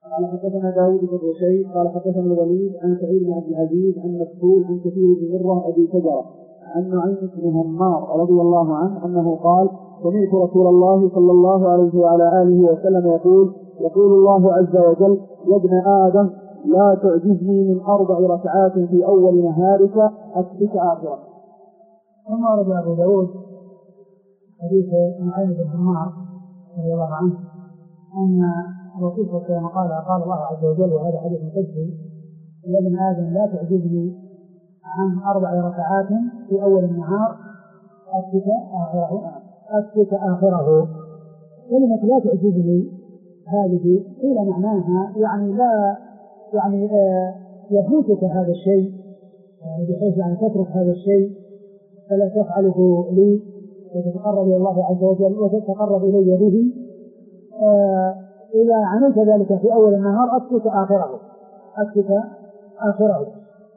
قال حدثنا داود بن رشيد قال حدثنا الوليد عن سعيد بن عبد العزيز عن مكحول عن كثير بن مرة أبي شجرة عن نعيم بن همار رضي الله عنه أنه قال سمعت رسول الله صلى الله عليه وعلى آله وسلم يقول الله عز وجل يا ابن آدم لا تعجزني من 4 ركعات في أول نهارك أكفك آخرة. ثم ورد أبو داود حديث نعيم بن همار رضي الله عنه أن الرسول صلى الله عليه وسلم قال الله عز وجل وهذا حديث قدسي يا ابن آدم لا تعجزني عن 4 ركعات في أول النهار أكفك آخره. كلمة لا تعجزني هذه قيل معناها يعني لا يعني يفوتك هذا الشيء يعني بحيث يعني تترك هذا الشيء فلا تفعله لي وتتقرب إلى الله عز وجل وتتقرب إلي به إذا عملت ذلك في أول النهار أكفك آخره.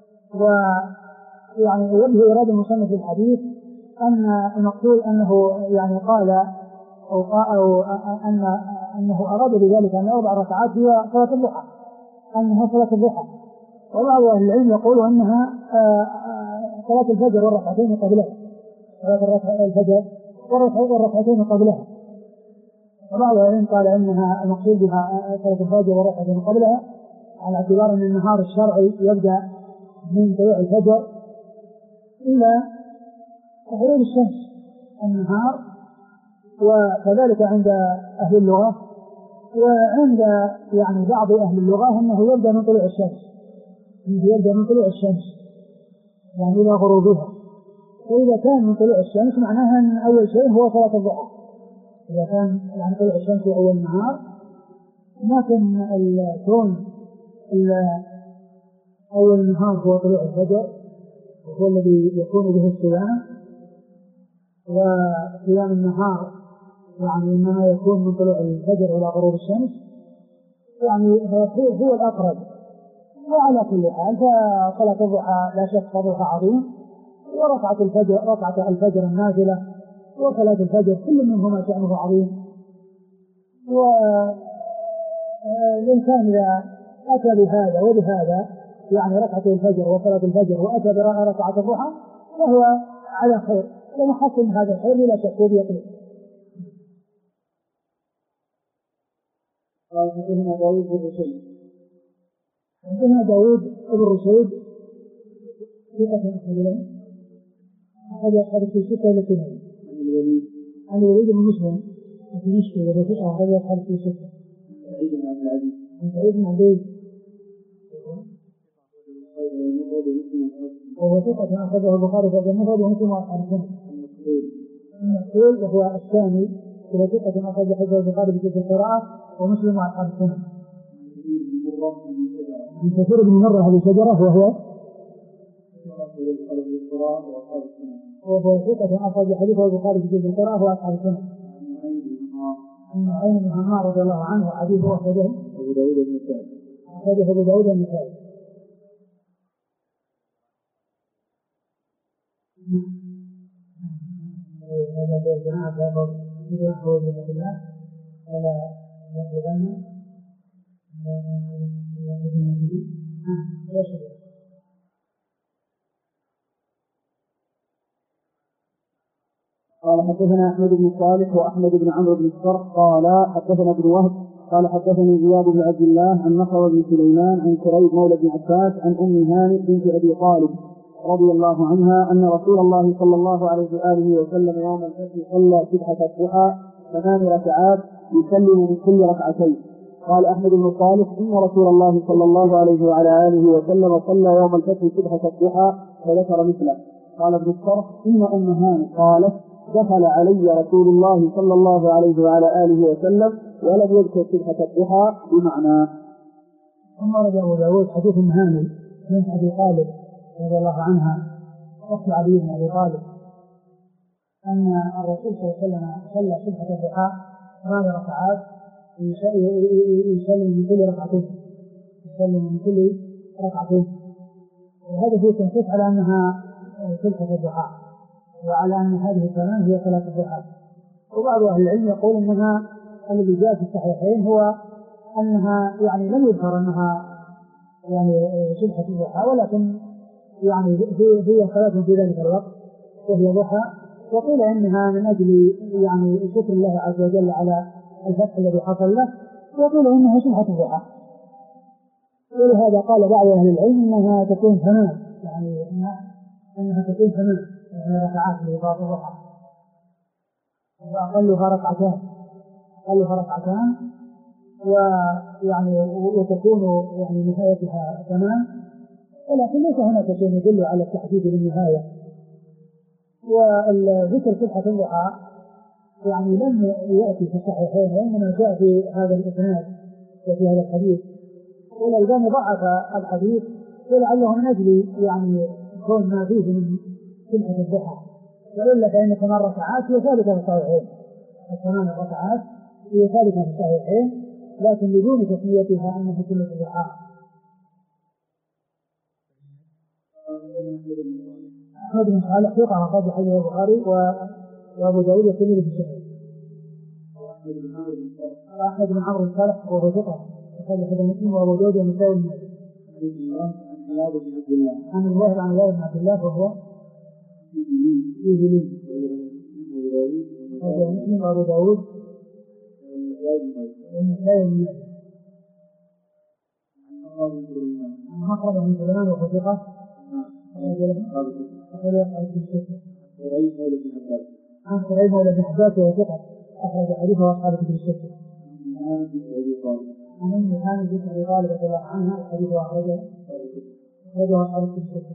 ويعني وجه إرادة المصنف في الحديث أن المقصود أنه يعني قال أو أنه أراد بذلك أن 4 ركعات هي صلاة الضحى أنها صلاة الضحى. وبعض أهل العلم يقول أنها صلاة الفجر والركعتين قبلها صلاة الفجر والركعتين قبلها. وبعض أهل العلم قال أنها المقصود بها صلاة الفجر والركعتين قبلها على اعتبار أن النهار الشرعي يبدأ من طلوع الفجر إلى غروب الشمس النهار. وكذلك عند أهل اللغة وعند يعني بعض أهل اللغة أنه يبدأ من طلوع الشمس يعني إلى غروبها. فإذا كان من طلوع الشمس معناها أن أول شيء هو صلاة الضحى. إذا كان يعني طلوع الشمس في أول النهار لكن الكون أول النهار هو طلوع الفجر وهو الذي يكون به الصيام. وصيام النهار يعني إنما يكون من طلوع الفجر إلى غروب الشمس يعني هو الأقرب. وعلى كل حال فصلاة الضحى لا شك فضلها عظيم. وركعة الفجر النازلة وصلاة الفجر كل منهما شأنه عظيم. والإنسان إذا أتى بهذا وبهذا يعني ركعة الفجر وصلاة الفجر وأتى بركعة الضحى فهو على خير ومحصل هذا الخير لا شك بيقين. قال حدثنا داود بن رشيد حدثنا داود بن رشيد ثقة أخرجه أخرج في 6 لكنه عن الوليد بن مسلم في مشكلة وثقة أخرج في 6 عن سعيد بن عبيد وهو ثقة أخرجه البخاري في المفرد ومسلم وأصحاب السنة. المقصود وهو الثاني وهو ثقة أخرج حديث البخاري في القراءة ومسلم وأصحاب السنة. عن كثير بن مرة أبي شجرة وهو ثقة أخرج حديث البخاري في القراءة وأصحاب السنة. عن نعيم بن همار رضي الله عنه حديثه أخرجه أبو داود النسائي. هذا هو الجماعة فهو يدخل بسم الله ولا يطلبن قال حدثنا أحمد بن صالح وأحمد بن عمرو بن الصرح قال حدثنا ابن وهب قال حدثني زياد بن عبد الله عن نصر بن سليمان عن كريب مولى بن عباس عن أم هانئ بنت أبي طالب رضي الله عنها أن رسول الله صلى الله عليه وآله وسلم يوم الفتح صلى سبحة الضحى 8 ركعات يسلم من كل ركعتين. قال أحمد بن صالح إن رسول الله صلى الله عليه وعلى آله وسلم صلى يوم الفتح سبحة الضحى فذكر مثله. قال ابن الصرح إن أم هانئ قالت دخل علي رسول الله صلى الله عليه وعلى آله وسلم ولم يذكر سبحة الضحى بمعنى. ثم ورد أبو داود حديث أم هانئ بنت أبي طالب رضي الله عنها أخت علي بن أبي طالب أن الرسول صلى الله عليه وسلم صلى سبحة الضحى 8 ركعات يسلم من كل ركعتين وهذا فيه تنصيص على أنها سبحة الضحى وعلى أن هذه كمان هي صلاة الضحى. وبعض أهل العلم يقول أنها الذي جاء في الصحيحين هو أنها يعني لم يذكر أنها يعني سبحة الضحى، ولكن يعني هي صلاة في ذلك الوقت وهي ضحى. وقيل إنها من أجل يعني شكر الله عز وجل على الفتح الذي حصل له، وقيل إنها سبحة الضحى. ولهذا قال بعض أهل العلم إنها تكون ثمان، يعني إنها تكون ثمان ركعات لإضافة الضحى، وأقلها ركعتان، ويعني وتكون يعني نهايتها ثمان، ولكن ليس هناك شيء يدل على التحديد للنهاية. وذكر سبحة الضحى يعني لم يأتي في الصحيحين، وإنما جاء في هذا الإسناد وفي هذا الحديث، والألباني ضعف الحديث ولعله من أجل يعني كون ما فيه من سبحة الضحى، وإلا فإن 8 ركعات هي ثابتة في الصحيحين، 8 ركعات هي ثابتة في الصحيحين، لكن بدون تسميتها أنها سنة الضحى. أحمد بن صالح ثقة أخرج حديث البخاري وأبو داود والترمذي في السنن. أحمد بن عمرو بن صالح وهو ثقة أخرج حديث مسلم وأبو داود والنسائي بن ماجه. عن الله بن عبد الله وهو فيه لين مسلم وأبو داود والنسائي بن ماجه. عن مخرج بن سليمان وهو ثقة عن قريب مولى بن عباس وهو ثقة أخرج حديثه أصحاب كتب الستة. عن أم هاني بنت أبي طالب رضي الله عنها حديثه أخرجه أصحاب كتب الستة.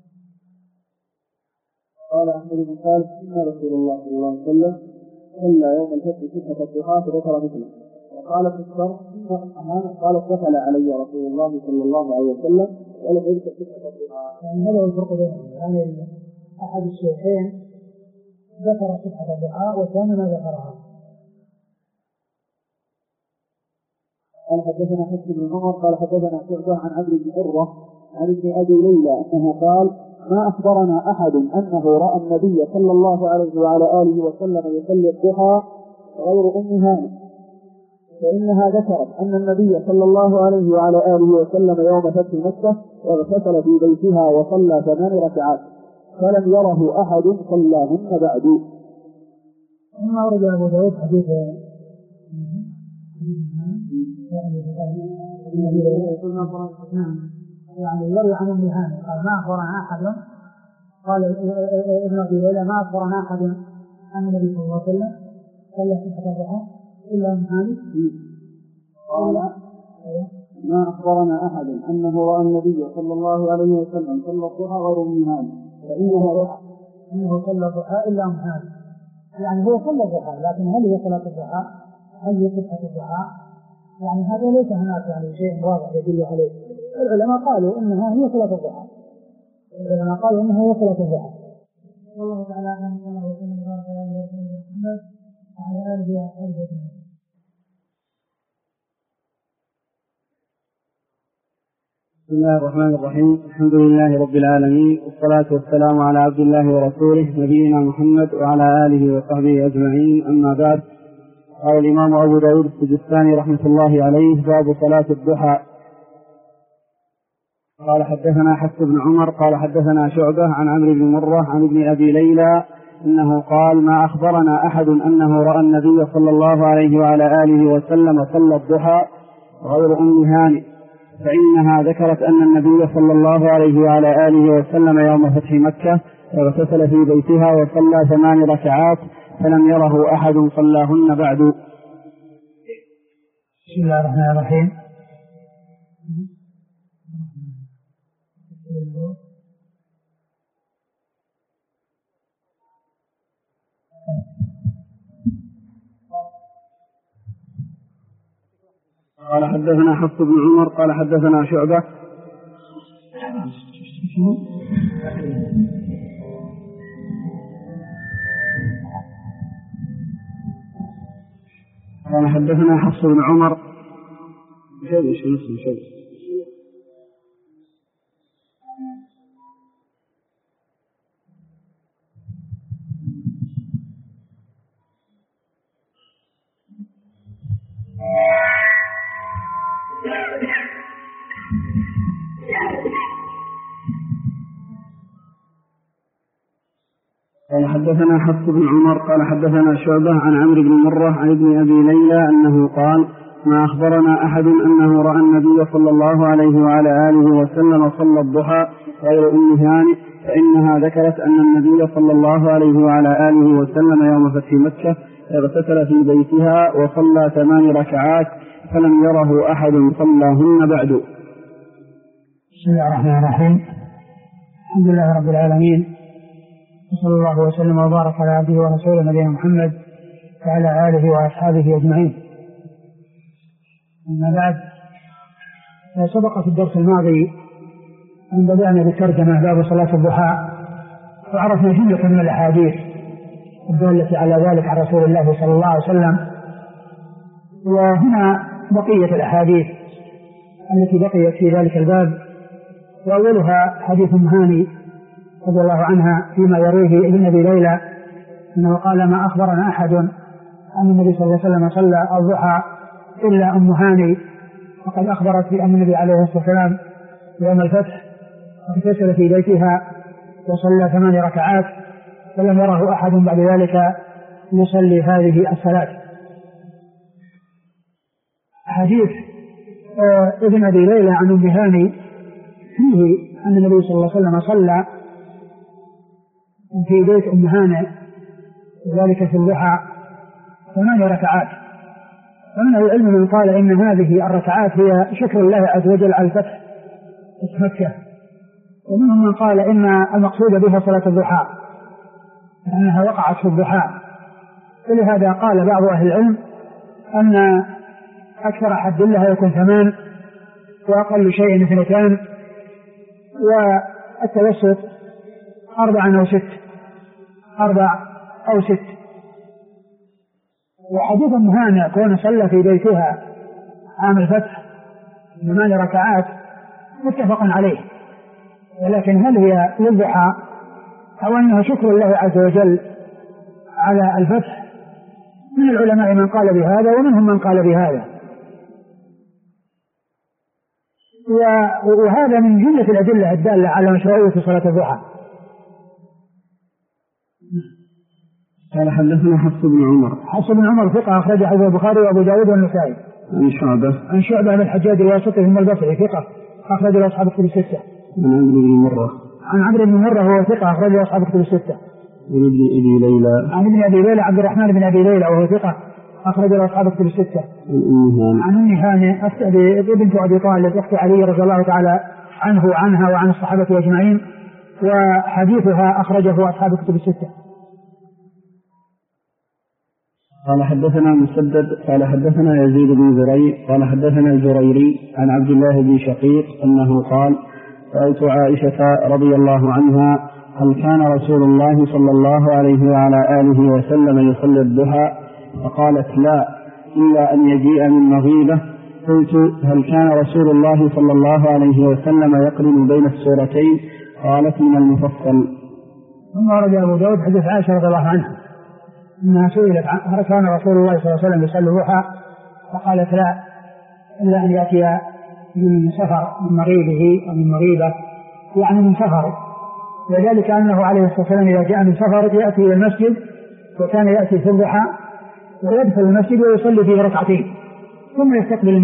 قال أحمد بن صالح إن رسول الله صلى الله عليه وسلم صلى يوم الفتح سبحة الضحى فذكر مثله. وقال في الشرح قال دخل علي رسول الله صلى الله عليه وسلم ولم يذكر سبحة الضحى. يعني هذا هو الفرق بينهم، يعني أحد الشيخين ذكر سبحة الضحى والثاني ما ذكرها. قال حدثنا حسن بن عمر قال حدثنا شعبة عن عبد بن حرة عن ابن أبي ليلى أنه قال ما أخبرنا أحد أنه رأى النبي صلى الله عليه وعلى آله وسلم يصلي الضحى غير أم هانئ، فإنها ذكرت أن النبي صلى الله عليه وعلى آله وسلم يوم فتح مكة اغتسل في بيتها وصلى 8 ركعات فلم يره أحد صلاهن بعد. ثم أورد أبو داود حديث يعني يروي عن أم هانئ قال ما أخبرنا أحد، قال ابن أبي ليلى ما أخبرنا أحد عن النبي صلى الله عليه وسلم صلى سبحة الضحى إلا أم هانئ. قال ما أخبرنا أحد أنه رأى النبي صلى الله عليه وسلم صلى الضحى غير أم هانئ فإنه صلى الضحى إلا أم هانئ، يعني هو صلى الضحى، لكن هل هي صلاة الضحى؟ هل هي سبحة الضحى؟ يعني هذا ليس هناك يعني شيء واضح يدل عليه. العلماء قالوا إنها هي صلاة الضحى، والله تعالى أعلم الله وسلم وبارك على رسوله محمد وعلى آله وأصحابه أجمعين. بسم الله الرحمن الرحيم. الحمد لله رب العالمين، والصلاة والسلام على عبد الله ورسوله نبينا محمد وعلى آله وصحبه أجمعين، أما بعد. قال الإمام أبو داود السجستاني رحمة الله عليه: باب صلاة الضحى. قال حدثنا حفص بن عمر قال حدثنا شعبة عن عمرو بن مرة عن ابن أبي ليلى أنه قال ما أخبرنا أحد أنه رأى النبي صلى الله عليه وعلى آله وسلم صلى الضحى غير أم هانئ، فإنها ذكرت أن النبي صلى الله عليه وعلى آله وسلم يوم فتح مكة اغتسل في بيتها وصلى 8 ركعات فلم يره أحد صلاهن بعد. بسم الله الرحمن الرحيم. قال حدثنا حفص بن عمر قال حدثنا شعبة قال حدثنا حفص بن عمر حدثنا حفص بن عمر قال حدثنا شعبة عن عمرو بن مرة عن ابن أبي ليلى أنه قال ما أخبرنا أحد أنه رأى النبي صلى الله عليه وعلى آله وسلم صلى الضحى غير أم هانئ، فإنها ذكرت أن النبي صلى الله عليه وعلى آله وسلم يوم فتح مكة اغتسل في بيتها وصلى 8 ركعات فلم يره أحد صلاهن بعد. بسم الله الرحمن الرحيم. الحمد لله رب العالمين، وصلى الله وسلم وبارك على عبده ورسوله نبينا محمد وعلى آله وأصحابه أجمعين. أما بعد، سبق في الدرس الماضي أن بدأنا بالترجمة باب صلاة الضحى، وعرفنا جملة من الأحاديث الدالة على ذلك عن رسول الله صلى الله عليه وسلم. وهنا بقية الأحاديث التي بقيت في ذلك الباب، وأولها حديث أم هانئ رضي الله عنها فيما يرويه ابن أبي ليلى أنه قال ما أخبرنا أحد أن النبي صلى الله عليه وسلم صلى الضحى إلا أم هانئ، وقد أخبرت بأن النبي عليه الصلاة والسلام يوم الفتح اغتسل في بيتها وصلى 8 ركعات فلم يره أحد بعد ذلك يصلي هذه الصلاة. حديث ابن أبي ليلى عن أم هانئ فيه أن النبي صلى الله عليه وسلم صلى في بيت أم هانئ ذلك في الضحى 8 ركعات. ومن العلم من قال إن هذه الركعات هي شكر الله عز وجل على الفتح في مكة، ومنهم من قال إن المقصود بها صلاة الضحى لأنها وقعت في الضحى. ولهذا قال بعض أهل العلم أن أكثر حد لها يكون 8 وأقل شيء 2 والتوسط 4 أو 6. وحديث أم هانئ كون صلى في بيتها عام الفتح 8 ركعات متفق عليه، ولكن هل هي للضحى أو أنها شكر الله عز وجل على الفتح؟ من العلماء من قال بهذا ومنهم من قال بهذا، وهذا من جملة الأدلة الدالة على مشروعية صلاة الضحى. قال حدثنا حفص بن عمر. حفص بن عمر ثقة أخرجه البخاري وأبو داود والنسائي. عن شعبة بن الحجاج الواسطي ثم البصري ثقة أخرجه أصحاب الكتب 6. عن عمرو بن مرة وهو ثقة أخرجه أصحاب الكتب 6. عن ابن أبي ليلى عبد الرحمن بن أبي ليلى وهو ثقة أخرجه أصحاب الكتب 6. عن أم هانئ بنت أبي طالب أخت علي رضي الله تعالى عنه وعنها وعن الصحابة أجمعين، وحديثها أخرجه أصحاب الكتب 6. قال حدثنا مسدد قال حدثنا يزيد بن زريع قال حدثنا الجريري عن عبد الله بن شقيق أنه قال رأيت عائشة رضي الله عنها هل كان رسول الله صلى الله عليه وعلى آله وسلم يصلي الضحى؟ فقالت لا إلا أن يجيء من مغيبة. قلت هل كان رسول الله صلى الله عليه وسلم يقرن بين السورتين؟ قالت من المفصل. ثم ورد أبو داود حديث عائشة رضي الله عنها أنها سئلت هل كان رسول الله صلى الله عليه وسلم يصلي الضحى؟ فقالت لا إلا أن يأتي من سفر من مغيبه أو من مغيبة يعني من سفر، وذلك أنه عليه الصلاة والسلام إذا جاء من سفر يأتي إلى المسجد، وكان يأتي في الضحى ويدخل المسجد ويصلي فيه 2 ركعات ثم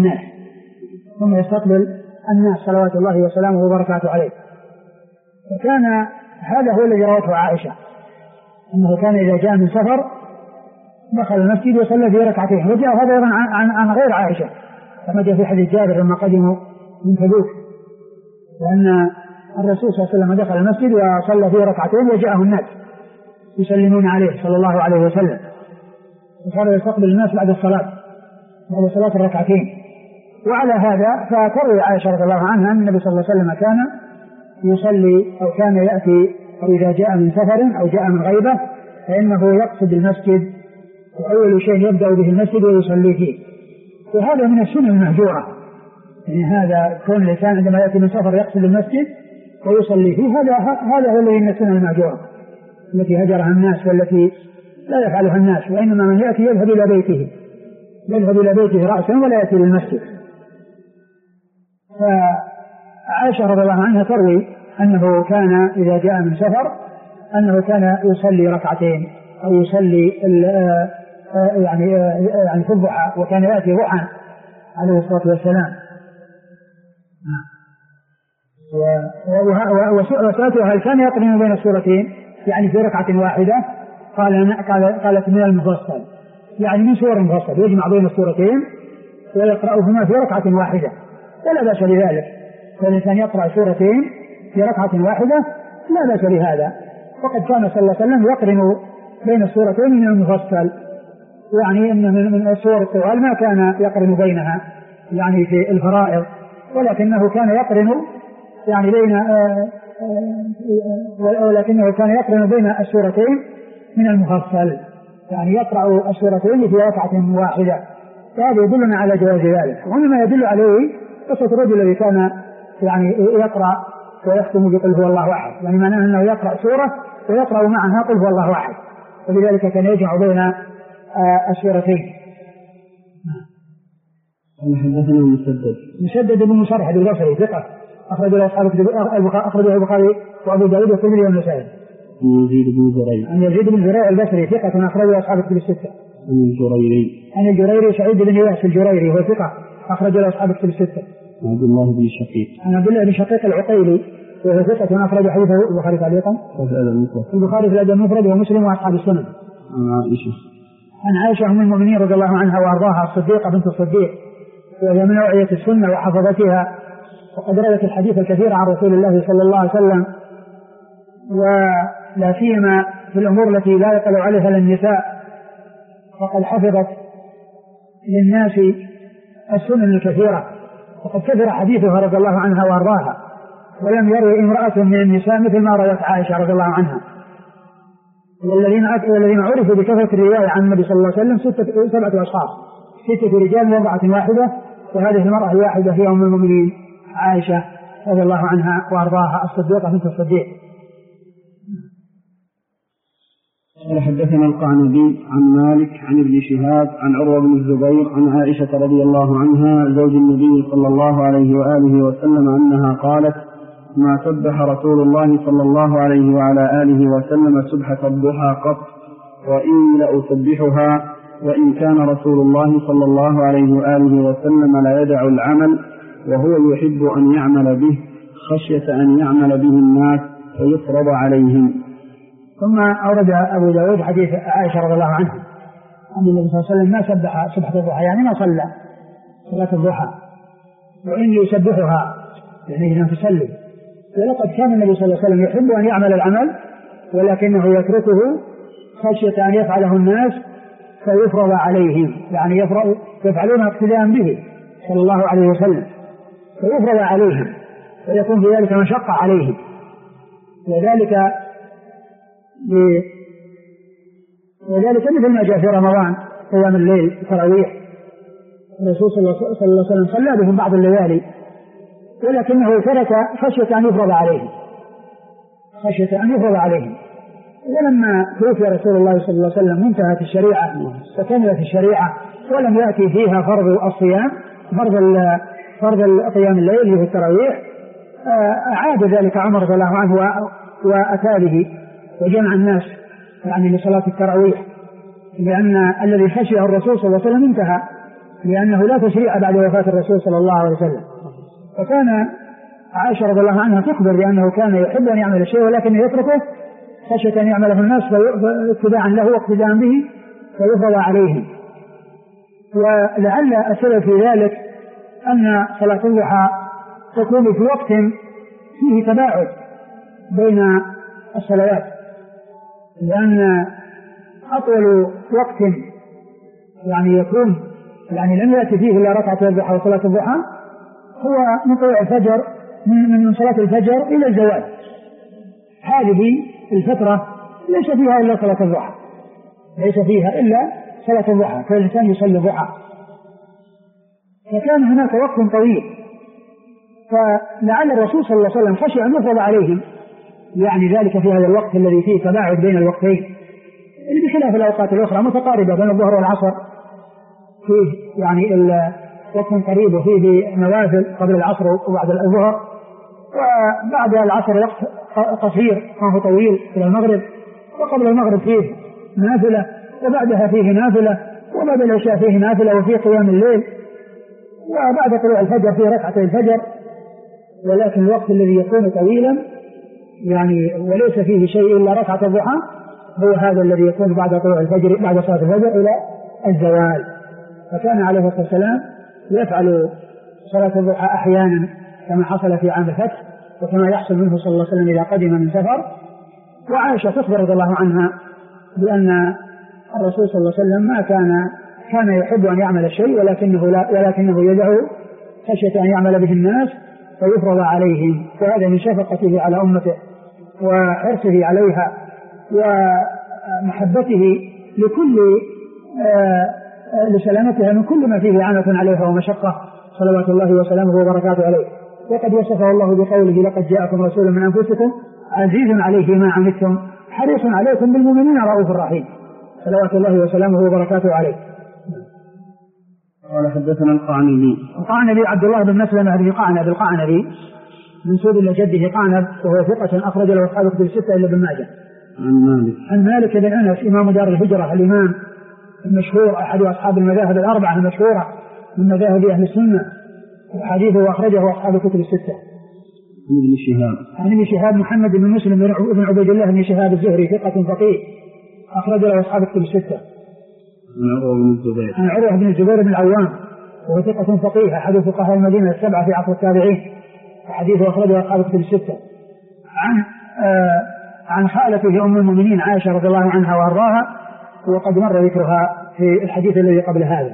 يستقبل الناس صلوات الله وسلامه وبركاته عليه. وكان هذا هو الذي روته عائشة أنه كان إذا جاء من سفر دخل المسجد وصلى فيه 2 ركعات. وجاء هذا أيضا عن غير عائشة كما جاء في حديث جابر لما قدموا من تبوك، لأن الرسول صلى الله عليه وسلم دخل المسجد وصلى فيه 2 ركعات وجاءه الناس يسلمون عليه صلى الله عليه وسلم، وصار يستقبل الناس بعد صلاة 2 ركعات. وعلى هذا فتروي عائشة رضي الله عنها أن النبي صلى الله عليه وسلم كان يصلي أو كان يأتي أو إذا جاء من سفر أو جاء من غيبة فإنه يقصد المسجد وأول شيء يبدأ به المسجد ويصلي فيه. وهذا من السنة المهجورة، يعني هذا كون الإنسان عندما يأتي من سفر يقصد المسجد ويصلي فيه، هذا هو الذي من السنة المهجورة التي هجرها الناس والتي لا يفعلها الناس، وإنما من يأتي يذهب إلى بيته رأسا ولا يأتي للمسجد. فعائشة رضي الله عنها تروي أنه كان إذا جاء من سفر أنه كان يصلي ركعتين أو يصلي يعني في الضحى، وكان يأتي ضحى عليه الصلاة والسلام. وسألته هل كان يقرن بين السورتين يعني في ركعة واحدة؟ قالت من المفصل، يعني من سور مفصل يجمع بين السورتين ويقرأهما في ركعة واحدة، ولا بأس بذلك. فالإنسان يقرأ سورتين في ركعة واحدة لا بأس بهذا. وقد كان صلى الله عليه وسلم يقرن بين السورتين من المفصل، يعني أن من السور الطوال ما كان يقرن بينها يعني في الفرائض، ولكنه كان يقرن يعني بين السورتين من المفصل، يعني يقرأ السورتين في ركعة واحدة. فهذا يدلنا على جواز ذلك. ومما يدل عليه قصة الرجل الذي كان يعني يقرأ ويختم بقل هو الله أحد، يعني معناه أنه يقرأ سورة ويقرأ معها قل هو الله أحد، ولذلك كان يجمع بين السورتين. حدثنا مسدد بن مصرح البصري ثقة أخرج له البخاري وأبو داود والترمذي والنسائي. عن يزيد بن زريع البصري ثقة أخرج له أصحاب الكتب الستة. عن الجريري سعيد بن إياس الجريري وهو ثقة أخرج له أصحاب الكتب الستة. عن عبد الله بن شقيق العقيلي وهو ثقة أخرج حديثه البخاري تعليقا. البخاري في الأدب المفرد ومسلم وأصحاب السنن. عن عائشة أم المؤمنين رضي الله عنها وأرضاها الصديقة بنت الصديق، وهي من نوعية السنة وحفظتها، وقد روت الحديث الكثير عن رسول الله صلى الله عليه وسلم، ولا سيما في الأمور التي لا يطلع عليها للنساء، فقد حفظت للناس السنن الكثيرة، وقد كثر حديثها رضي الله عنها وأرضاها، ولم يروي امرأة من النساء مثل ما روت عائشة رضي الله عنها. والذين عرفوا بكثرة الرواية عن النبي صلى الله عليه وسلم 7 أشخاص، 6 رجال وامرأة واحدة، وهذه المرأة الواحدة هي أم المؤمنين عائشة رضي الله عنها وأرضاها الصديقة بنت الصديق. حدثنا القعنبي عن مالك عن ابن شهاب عن عروة بن الزبير عن عائشة رضي الله عنها زوج النبي صلى الله عليه وآله وسلم أنها قالت: ما سبح رسول الله صلى الله عليه وعلى آله وسلم سبحة الضحى قط، وإني لأسبحها، وإن كان رسول الله صلى الله عليه وآله وسلم لا يدع العمل وهو يحب أن يعمل به خشية أن يعمل به الناس فيفرض عليهم. ثم أورد أبو داود حديث عائشة رضي الله عنها أن النبي صلى الله عليه وسلم ما سبح سبحة الضحى، يعني ما صلى صلاة الضحى، وإني يسبحها يعني إنه تسلم. ولقد كان النبي صلى الله عليه وسلم يحب أن يعمل العمل ولكنه يتركه خشية أن يفعله الناس فيفرض عليهم، يعني يفعلون اقتداء به صلى الله عليه وسلم فيفرض عليهم ويكون في ذلك مشقة عليهم. وذلك مثل ما جاء في رمضان قيام الليل التراويح، الرسول صلى الله عليه وسلم صلى بهم بعض الليالي ولكنه ترك خشية أن يفرض عليهم. ولما توفي رسول الله صلى الله عليه وسلم انتهت الشريعة وكملت الشريعة ولم يأتي فيها فرض الصيام، فرض قيام الليل في التراويح، أعاد ذلك عمر رضي الله عنه وأتى به وجمع الناس يعني لصلاة التراويح، لأن الذي خشيه الرسول صلى الله عليه وسلم انتهى، لأنه لا تشريع بعد وفاة الرسول صلى الله عليه وسلم. وكان عائشة رضي الله عنها تخبر بأنه كان يحب أن يعمل الشيء ولكنه يتركه خشية أن يعمله الناس اتباعا له واقتداء به فيفرض عليهم. ولعل السبب في ذلك أن صلاة الضحى تكون في وقت فيه تباعد بين الصلوات، لأن أطول وقت يعني يكون يعني لم يأتي فيه إلا ركعة الضحى وصلاة الضحى هو من طلوع الفجر من صلاة الفجر إلى الزوال. هذه الفترة ليس فيها إلا صلاة الضحى، فالإنسان يصلي الضحى. فكان هناك وقت طويل، فلعل الرسول صلى الله عليه وسلم خشي أن يفرض عليهم يعني ذلك في هذا الوقت الذي فيه تباعد بين الوقتين، بخلاف الأوقات الأخرى متقاربة بين الظهر والعصر، فيه يعني وقت قريب وفيه نوافل قبل العصر وبعد الظهر، وبعد العصر وقت قصير ما هو طويل إلى المغرب، وقبل المغرب فيه نافلة، وبعدها فيه نافلة، وبعد العشاء فيه نافلة، وفيه قيام الليل، وبعد طلوع الفجر فيه ركعتي الفجر. ولكن الوقت الذي يكون طويلا يعني وليس فيه شيء إلا ركعة الضحى هو هذا الذي يكون بعد طلوع الفجر، بعد صلاة الفجر إلى الزوال. فكان عليه الصلاة والسلام يفعل صلاة الضحى أحيانا كما حصل في عام الفتح، وكما يحصل منه صلى الله عليه وسلم إذا قدم من سفر. وعائشة تخبر رضي الله عنها بأن الرسول صلى الله عليه وسلم ما كان يحب أن يعمل الشيء ولكنه يدعو خشية أن يعمل به الناس فيفرض عليهم، وهذا من شفقته على أمته وحرصه عليها ومحبته لسلامتها من كل ما فيه عنة عليها ومشقة صلوات الله وسلامه وبركاته عليه. وقد وصفه الله بقوله لقد جاءكم رسول من أنفسكم عزيز عليه ما عنتم حريص عليكم بالمؤمنين رؤوف رحيم صلوات الله وسلامه وبركاته عليه. قال حدثنا القعنبي عبد الله بن مسلمة بن قعنب القعنبي منسوب إلى جده قعنب، وهو ثقة أخرج له أصحاب الكتب الستة إلا ابن ماجه. عن مالك بن أنس إمام دار الهجرة الإمام المشهور أحد أصحاب المذاهب الأربعة المشهورة من مذاهب أهل السنة، حديثه أخرجه أصحاب الكتب الستة. عن ابن شهاب محمد بن مسلم بن عبيد الله بن شهاب الزهري ثقة فقيه أخرج له أصحاب الكتب الستة. عن عروة بن الزبير بن العوام وهو ثقة فقيه أحد فقهاء المدينة السبعة في عصر التابعين، وحديثه أخرجه أصحاب الكتب الستة. عن خالته أم المؤمنين عائشة رضي الله عنها وأرضاها، وقد مر ذكرها في الحديث الذي قبل هذا.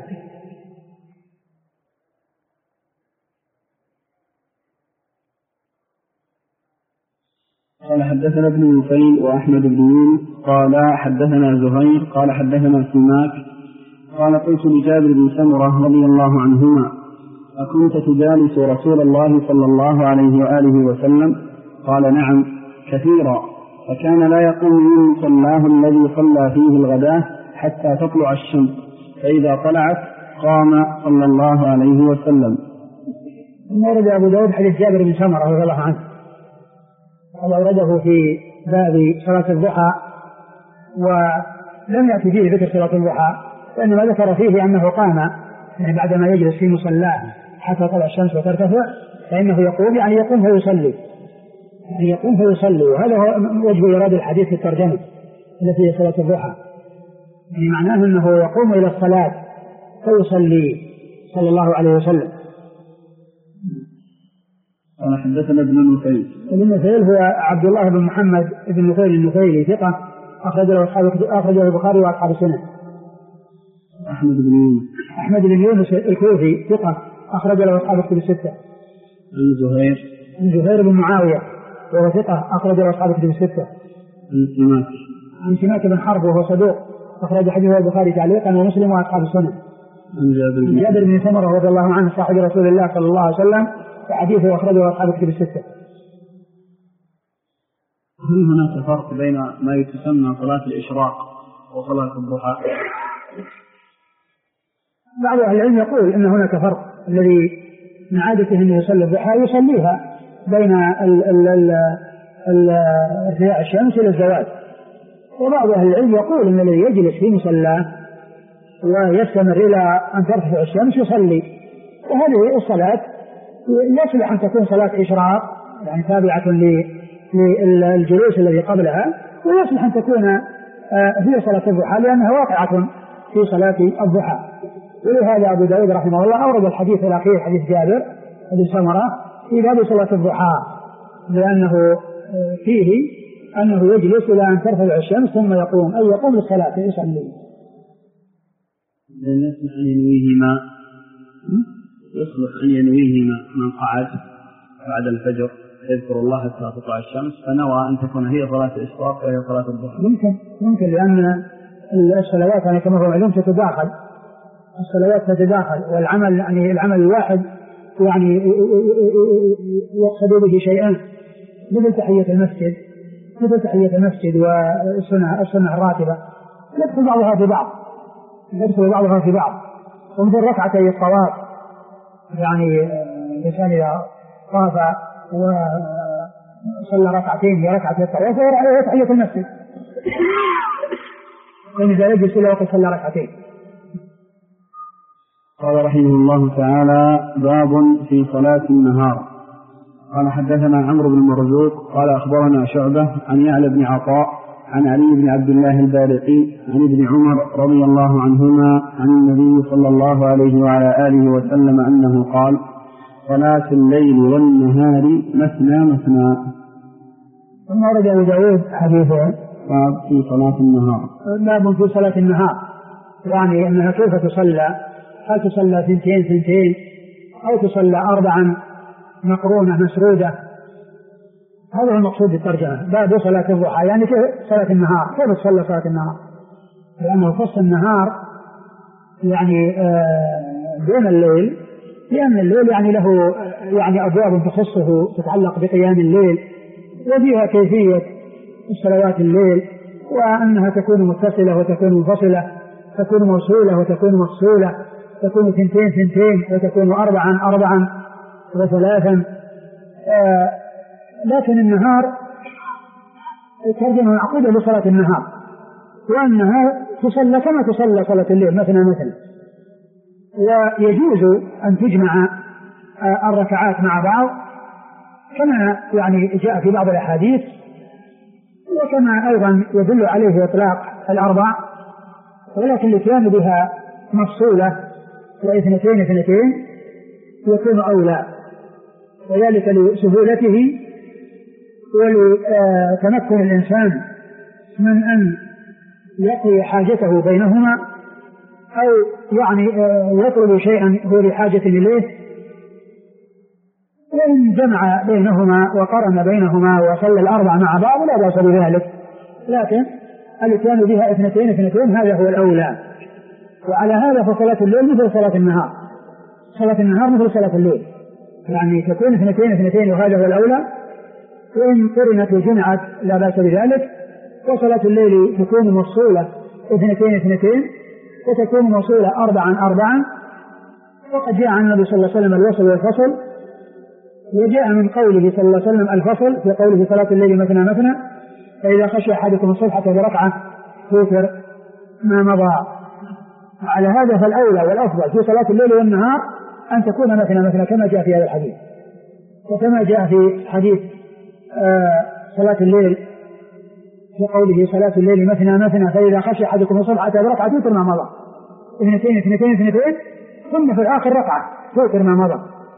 قال حدثنا ابن نفيل وأحمد بن يونس قال حدثنا زهير قال حدثنا سماك قال قلت لجابر بن سمرة رضي الله عنهما أكنت تجالس رسول الله صلى الله عليه وآله وسلم؟ قال نعم كثيرا، فكان لا يقوم من مصلاه الذي صلى فيه الغداة حتى تطلع الشمس، فإذا طلعت قام صلى الله عليه وسلم. ورد أبو داود حديث جابر بن سمرة رضي الله عنه، ورده في باب صلاة الضحى، ولم يأتي فيه ذكر صلاة الضحى، وإنما ذكر فيه أنه قام يعني بعدما يجلس في مصلاه حتى طلع الشمس وترتفع فإنه يقوم، يعني يقوم فيصلي، يعني يقوم فيصلي. وهذا هو وجه إرادة الحديث في الترجمة التي هي صلاة الضحى، يعني معناه أنه يقوم إلى الصلاة فيصلي صلى الله عليه وسلم. قال حدثنا ابن نفيل. ابن نفيل هو عبد الله بن محمد بن نفيل النفيلي ثقة أخرجه البخاري وأصحاب السنن. أحمد بن يونس الكوفي ثقة أخرج له أصحاب الكتب الستة. عن زهير بن معاوية وهو ثقة أخرج له أصحاب الكتب الستة. عن سماك بن حرب وهو صدوق أخرج حديثه البخاري تعليقا ومسلم وأصحاب السنن. عن جابر بن سمرة رضي الله عنه صاحب رسول الله صلى الله عليه وسلم وحديثه أخرجه أصحاب الكتب الستة. هل هناك فرق بين ما يتسمى صلاة الإشراق وصلاة الضحى؟ بعض أهل العلم يقول إن هناك فرق، الذي من عادته أن يصلي الضحى يصليها بين ارتفاع الشمس إلى الزوال. وبعض أهل العلم يقول إن الذي يجلس في مصلاه ويستمر إلى أن ترتفع الشمس يصلي، وهذه الصلاة يصلح أن تكون صلاة إشراق يعني تابعة للجلوس الذي قبلها، ويصلح أن تكون هي صلاة الضحى لأنها واقعة في صلاة الضحى. ولهذا أبو داود رحمه الله أورد الحديث الأخير حديث جابر بن سمرة في باب صلاة الضحى، لأنه فيه أنه يجلس إلى أن ترتفع الشمس ثم يقوم، أي يقوم للصلاة يصلي. يصلح أن ينويهما من قعد بعد الفجر يذكر الله حتى تطلع الشمس فنوى أن تكون هي صلاة الإشراق وهي صلاة الضحى. ممكن لأن الصلوات يعني كما هو معلوم تتداخل، الصلوات تتداخل، والعمل يعني العمل الواحد يعني يقصد به شيئان، مثل تحية المسجد والسنة الراتبة يدخل بعضها في بعض، ومثل ركعتي الطواف يعني الإنسان إذا طاف صلى ركعتين بركعة الطواف وهو عليه تحية المسجد، إذا يجلس إلى وقت صلى ركعتين. قال رحمه الله تعالى: باب في صلاة النهار. قال حدثنا عمرو بن مرزوق قال أخبرنا شعبة عن يعلى بن عطاء عن علي بن عبد الله البارقي عن ابن عمر رضي الله عنهما عن النبي صلى الله عليه وعلى آله وسلم أنه قال: صلاة الليل والنهار مثنى مثنى. ثم ورد أبو داود حديثا باب في صلاة النهار. باب في صلاة النهار، يعني أنها كيف تصلى، هل تصلى ثنتين أو تصلى 4 مقرونة مسرودة. هذا هو المقصود بالترجمة. باب صلاة الضحى، يعني كيف صلاة النهار، كيف تصلى صلاة النهار، لأنه خص النهار يعني دون الليل، لأن الليل يعني له يعني أبواب تخصه تتعلق بقيام الليل وفيها كيفية صلوات الليل، وأنها تكون متصلة وتكون منفصلة، تكون موصولة وتكون مفصولة، تكون 2 وتكون 4 و3. لكن النهار ترجمة معقودة لصلاة النهار، وأنها تصلى كما تصلى صلاة الليل مثلا، ويجوز أن تجمع الركعات مع بعض كما يعني جاء في بعض الأحاديث، وكما أيضا يدل عليه إطلاق 4، ولكن الاتيان بها مفصولة و2 يكون أولى، وذلك لسهولته ولتمكن الإنسان من أن يقضي حاجته بينهما، أو يعني يطلب شيئا هو بحاجة إليه، وإن جمع بينهما وقرن بينهما وصلى 4 مع بعض لا بأس بذلك، لكن الاتيان بها 2 هذا هو الأولى. وعلى هذا فصلاة الليل مثل صلاة النهار، صلاة النهار مثل صلاة الليل، يعني تكون 2 وهذا هو الأولى، وإن قرنت وجمعت لا بأس بذلك. وصلاة الليل تكون مفصولة 2 وتكون موصولة 4. وقد جاء عن النبي صلى الله عليه وسلم الوصل والفصل، وجاء من قوله صلى الله عليه وسلم الفصل في قوله صلاة الليل مثنى، فإذا خشي أحدكم الصبح بركعة توتر ما مضى. على هذا فالأولى والأفضل في صلاة الليل والنهار أن تكون مثنى كما جاء في هذا الحديث، وكما جاء في حديث صلاة الليل في قوله صلاة الليل مثنى فإذا خشي أحدكم الصبح بركعة توتر ما مضى، 2 ثم في الآخر ركعة توتر ما مضى.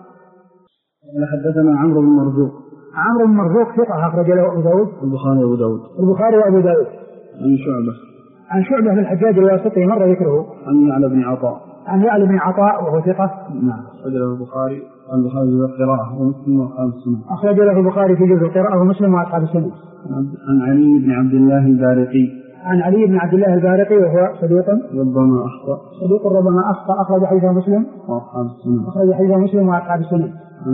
حدثنا عمرو بن مرزوق. عمرو بن مرزوق ثقة أخرج له أبو داود البخاري وأبو داود. عن شعبة بن الحجاج الواسطي مر ذكره. عن يعلى بن عطاء وهو ثقة. نعم. أخرج له البخاري في القراءة ومسلم وأصحاب السنة. أخرج له البخاري في جزء القراءة ومسلم وأصحاب السنة. عن علي بن عبد الله البارقي. عن علي بن عبد الله البارقي وهو صدوق ربما أخطأ. أخرج حديثه مسلم وأصحاب السنة.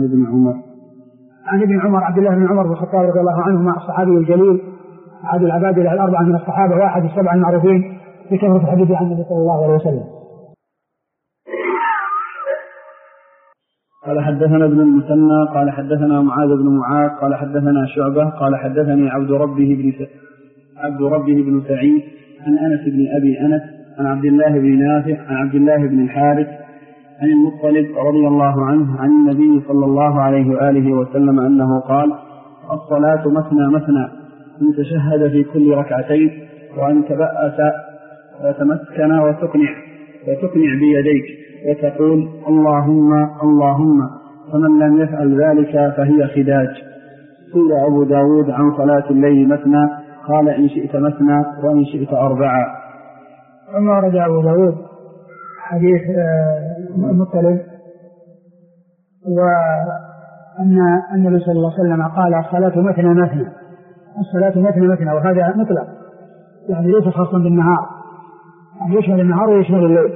عن ابن عمر عبد الله بن عمر بن الخطاب رضي الله عنهما الصحابي الجليل أحد العباد ال4 من الصحابة وأحد ال7 المعروفين بكثرة الحديث عن النبي صلى الله عليه وسلم. قال حدثنا ابن المثنى قال حدثنا معاذ بن معاذ قال حدثنا شعبة قال حدثني عبد ربه بن سعيد عن أنس بن أبي أنس عن عبد الله بن نافع عن عبد الله بن الحارث عن المطلب رضي الله عنه عن النبي صلى الله عليه وآله وسلم أنه قال: الصلاة مثنى أن تشهد في كل ركعتين وأن تبأس وتمكن وتقنع بيديك وتقول اللهم فمن لم يفعل ذلك فهي خداج. قيل أبو داود عن صلاة الليل مثنى قال: إن شئت مثنى وإن شئت 4. ثم ورد أبو داود حديث المطلب وأن النبي صلى الله عليه وسلم قال: الصلاة مثنى، وهذا مطلق يعني ليس خاصا بالنهار، يعني يشمل النهار ويشمل الليل،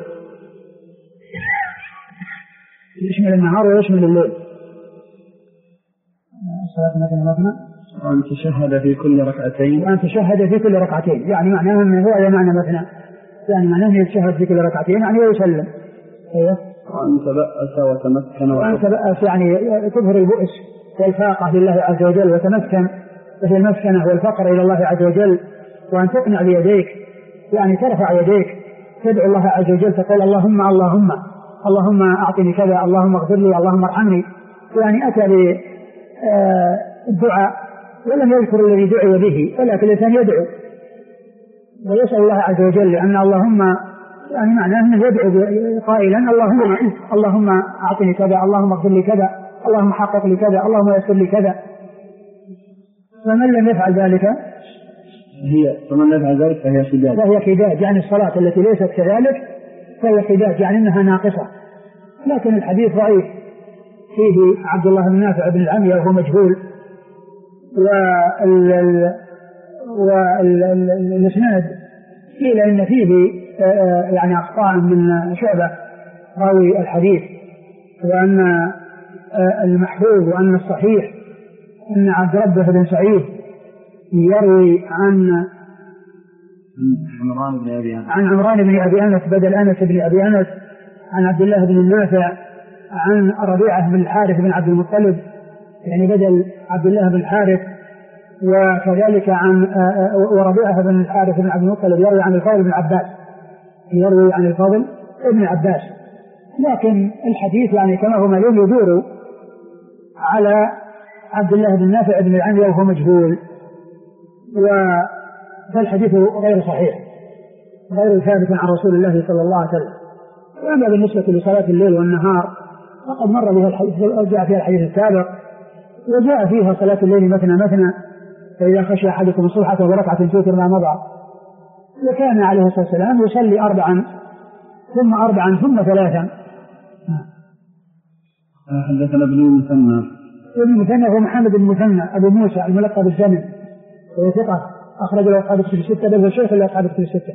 الصلاة مثنى وأن تشهد في كل ركعتين، يعني معناه أنه هو معنى مثنى، يعني معناه أنه يتشهد في كل ركعتين يعني ويسلم. وأن تبأس وتمكن وأن تبأس يعني تظهر البؤس والفاقة لله عز وجل وتمكن، وهي المسكنة والفقر إلى الله عز وجل، وأن تقنع بيديك، يعني ترفع يديك تدعو الله عز وجل تقول اللهم اللهم اللهم أعطني كذا، اللهم اغفر لي، اللهم ارحمني، يعني أتى بالدعاء ولم يذكر الذي دعي به، ولكن الإنسان يدعو ويسأل الله عز وجل، لأن اللهم يعني معناه أنه يدعو قائلا اللهم أعطني كذا، اللهم اغفر لي كذا، اللهم حقق لي كذا، اللهم يسر لي كذا. فمن لم يفعل ذلك فهي خداج، يعني الصلاة التي ليست كذلك فهي خداج، يعني أنها ناقصة. لكن الحديث ضعيف، فيه عبد الله بن نافع بن العمية وهو مجهول، والإسناد قيل إن فيه يعني أخطاء من شعبة راوي الحديث، وأن المحفوظ وأن الصحيح أن عبد ربه بن سعيد يروي عن عمران بن أبي أنس بدل أنس بن أبي أنس، عن عبد الله بن النافع عن ربيعة بن الحارث بن عبد المطلب، يعني بدل عبد الله بن الحارث، وكذلك عن وربيعة بن الحارث بن عبد المطلب يروي عن الفضل بن عباس، يروي عن الفضل بن عباس. لكن الحديث يعني كما هو معلوم يدور على عبد الله بن نافع بن العمية وهو مجهول، فالحديث غير صحيح، غير ثابت عن رسول الله صلى الله عليه وسلم. وأما بالنسبة لصلاة الليل والنهار فقد مر بها الحديث، جاء فيها الحديث السابق، وجاء فيها صلاة الليل مثنى مثنى، فإذا خشي أحدكم الصبح وركعة توتر ما مضى. وكان عليه الصلاة والسلام يصلي 4 ثم 4 ثم 3. حدثنا ابن المثنى هو محمد بن المثنى أبو موسى الملقب بالزمن، وهو ثقة أخرج له أصحاب الكتب الستة، بل هو شيخ لأصحاب الكتب الستة.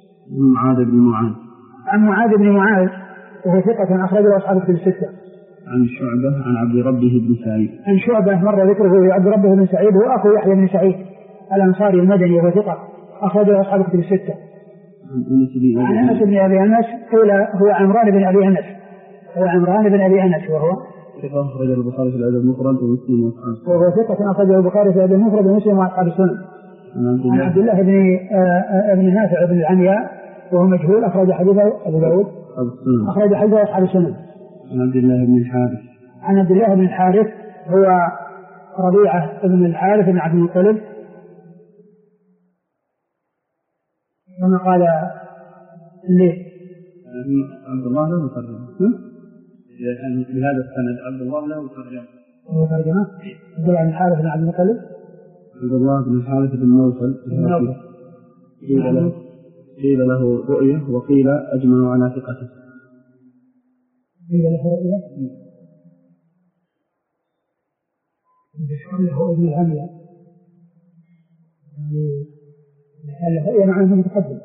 عن معاذ بن معاذ وهو ثقة أخرج له أصحاب الكتب الستة. عن شعبة عن عبد ربه بن سعيد. عن شعبة مر ذكره عبد ربه بن سعيد، هو أخو يحيى بن سعيد الأنصاري المدني، وهو ثقة أخرج له أصحاب الكتب الستة. عن أنس بن أبي أنس قيل هو عمران بن أبي أنس، وهو ثقة أخرج البخاري في الأدب المفرد ومسلم وأصحابه. وهو ثقة أخرج البخاري في الأدب المفرد ومسلم وأصحاب السنن. عن عبد الله بن نافع بن العمياء وهو مجهول، أخرج حديثه أبو داود، أخرج حديثه أصحاب السنن. عن عبد الله بن الحارث هو ربيعة بن الحارث بن عبد المطلب، كما قال ليه عبد الله له ترجمة بهذا السند. عبد الله له ترجمة عبد الله بن الحارث بن عبد المطلب، عبد الله بن الحارث بن نوفل قيل له رؤية وقيل أجمعوا على ثقته. قيل له رؤية له ابن العمياء، يعني الرؤية معناه متقدم،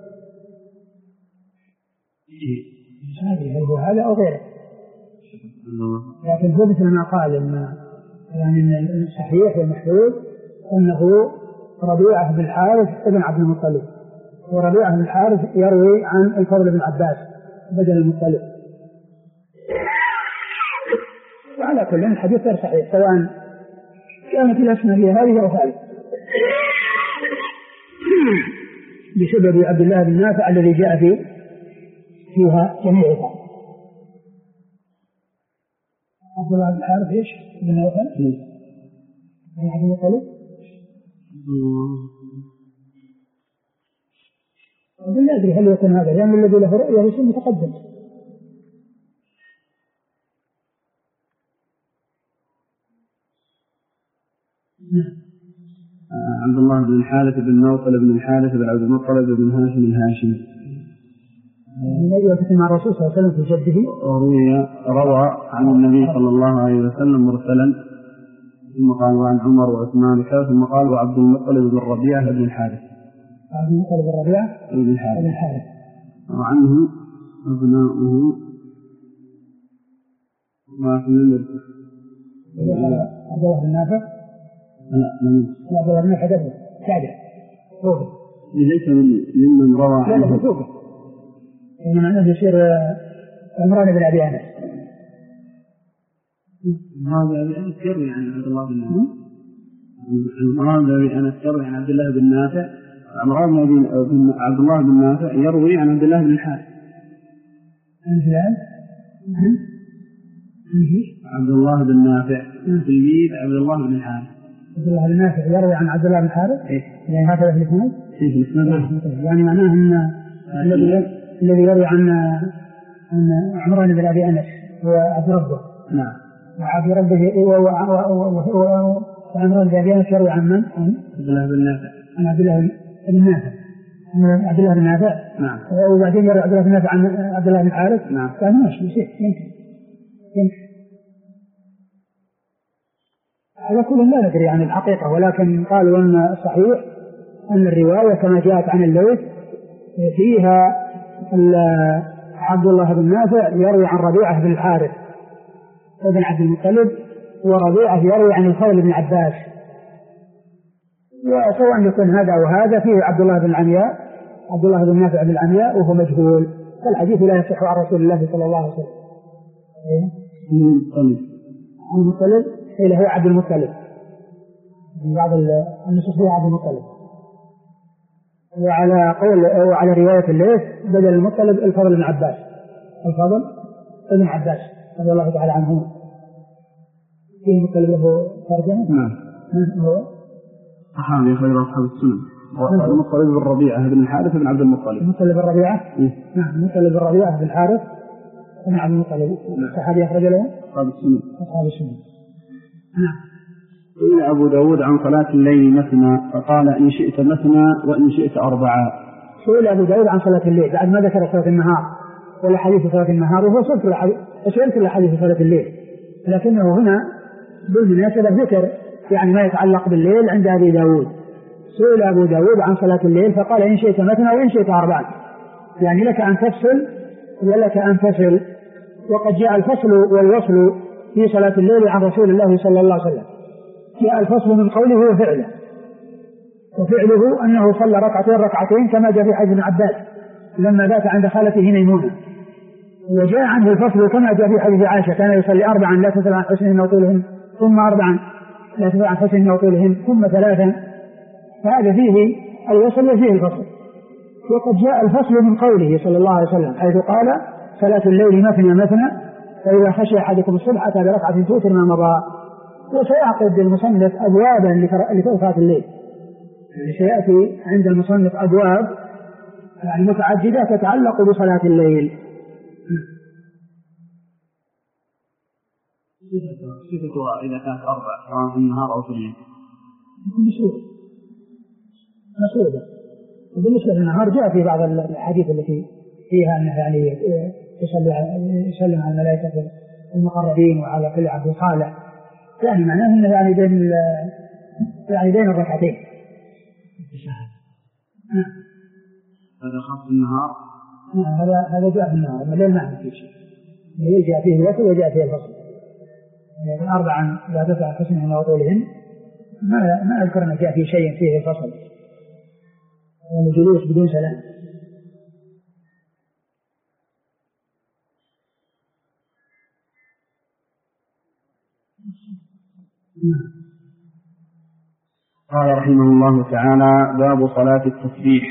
هل هو هذا أو غيره؟ لكن هو مثل ما قال إن يعني الصحيح والمحفوظ أنه ربيعة بن الحارث ابن عبد المطلب، وربيعة بن الحارث يروي عن الفضل بن عباس بدل المطلب. وعلى كل الحديث غير صحيح، سواء كانت الأسماء هي هذه أو هذه، بسبب عبد الله بن نافع الذي جاء فيها جميعها. عبد الله بن الحارث ايش؟ بن نوفل بن عبد المطلب. لا أدري هل يكون هذا، لأن الذي له رؤية يكون متقدم. عبد الله بن الحارث بن نوفل بن الحارث بن عبد المطلب بن هاشم الهاشمي مع الرسول صلى الله عليه وسلم في جده. روى عن النبي صلى الله عليه وسلم مرسلا، ثم قال وعن عمر وعثمان كذا، ثم قال وعبد المطلب بن ربيعة بن الحارث. عبد المطلب بن ربيعة بن الحارث. وعنه أبناؤه ما في المرسل. عبد الله بن نافع. لا عبد الله بن نافع ده كذا. ليس ممن روى عنه. إنما أنه يصير عمران بن أبي أنس. هذا بأن يروي عن عبد الله بن نافع. هذا بأن يروي عن عبد الله بن نافع. عبد الله بن نافع يروي عن عبد الله بن الحارث. عبد الله بن نافع تلميذ عبد الله بن الحارث. عبد الله بن نافع يروي عن عبد الله بن الحارث. يعني هكذا في الإسناد. يعني معناه أن الذي يروي عن عمران بن أبي أنس هو عبد ربه. نعم. وعبد ربه وعمران بن أبي أنس يروي عن من؟ عبد الله بن نافع. عن عبد الله بن نافع. عبد الله بن نافع. نعم. وبعدين يروي عبد الله بن نافع عن عبد الله بن الحارث. نعم. كان ماشي شيء يمكن. هذا كله لا ندري عن الحقيقة، ولكن قالوا أن الصحيح أن الرواية كما جاءت عن الليث فيها عبد الله بن نافع يروي عن ربيعة بن الحارث ابن عبد المطلب، وربيعة يروي عن الفضل بن عباس. وسواء يكون هذا وهذا فيه عبد الله بن العمياء، عبد الله بن نافع بن العمياء وهو مجهول، فالحديث لا يصح عن رسول الله صلى الله عليه وسلم. المطلب إلى هو عبد المطلب، بعض النصوص هو عبد المطلب. وعلى رواية الليث بدل المطلب الفضل بن عباس، الفضل بن عباس رضي الله تعالى عنه. فيه المطلب له ترجمة. نعم. هو صحابي خير أصحاب السنن. المطلب بن ربيعة بن الحارث بن عبد المطلب. المطلب بن ربيعة. نعم. المطلب بن ربيعة بن الحارث بن عبد المطلب. صحابي أخرج له أصحاب السنن. أصحاب السنن. نعم. قيل أبو داود عن صلاة الليل مثنى فقال إن شئت مثنى وإن شئت أربعة. سئل أبو داود عن صلاة الليل بعد ما ذكر صلاة النهار ولا حديث صلاة النهار، وهو سئلت لحديث صلاة الليل، لكنه هنا بالمناسبة ذكر يعني ما يتعلق بالليل عند أبي داود. سئل أبو داود عن صلاة الليل فقال إن شئت مثنى وإن شئت أربعة، يعني لك أن تفصل ولك أن تصل. وقد جاء الفصل والوصل في صلاة الليل عن رسول الله صلى الله عليه وسلم. جاء الفصل من قوله وفعله، وفعله أنه صلى ركعتين كما جاء في حديث ابن عباس لما بات عند خالته ميمونة. وجاء عنه الفصل كما جاء في حديث عائشة كان يصلي 4 لا تسأل عن حسنهن وطولهن، ثم 4 لا تسأل عن حسنهن وطولهن، ثم 3. فهذا فيه الوصل وفيه الفصل. وقد جاء الفصل من قوله صلى الله عليه وسلم حيث قال صلاة الليل مثنى فإذا خشي أحدكم الصبح أتى بركعة توتر ما مضى. وسيعقد المصنف أبوابا لصلاة الليل، سيأتي عند المصنف أبواب يعني متعددة تتعلق بصلاة الليل. صفتها إذا كانت 4 سواء في النهار أو في الليل مسعودة. وبالنسبة للنهار جاء في بعض الحديث التي فيها أنه يعني يسلم على الملائكة المقربين وعلى كل عبد صالح، يعني معناه أنه يعني بين الركعتين. هذا خاص النهار. هذا جاء في النهار، أما الليل ما في شيء. الليل جاء فيه الوصل وجاء فيه الفصل. يعني 4 لا تسع حسنهن وطولهن ما أذكر أن جاء فيه شيء فيه الفصل، يعني جلوس بدون سلام. قال رحمه الله تعالى باب صلاة التسبيح.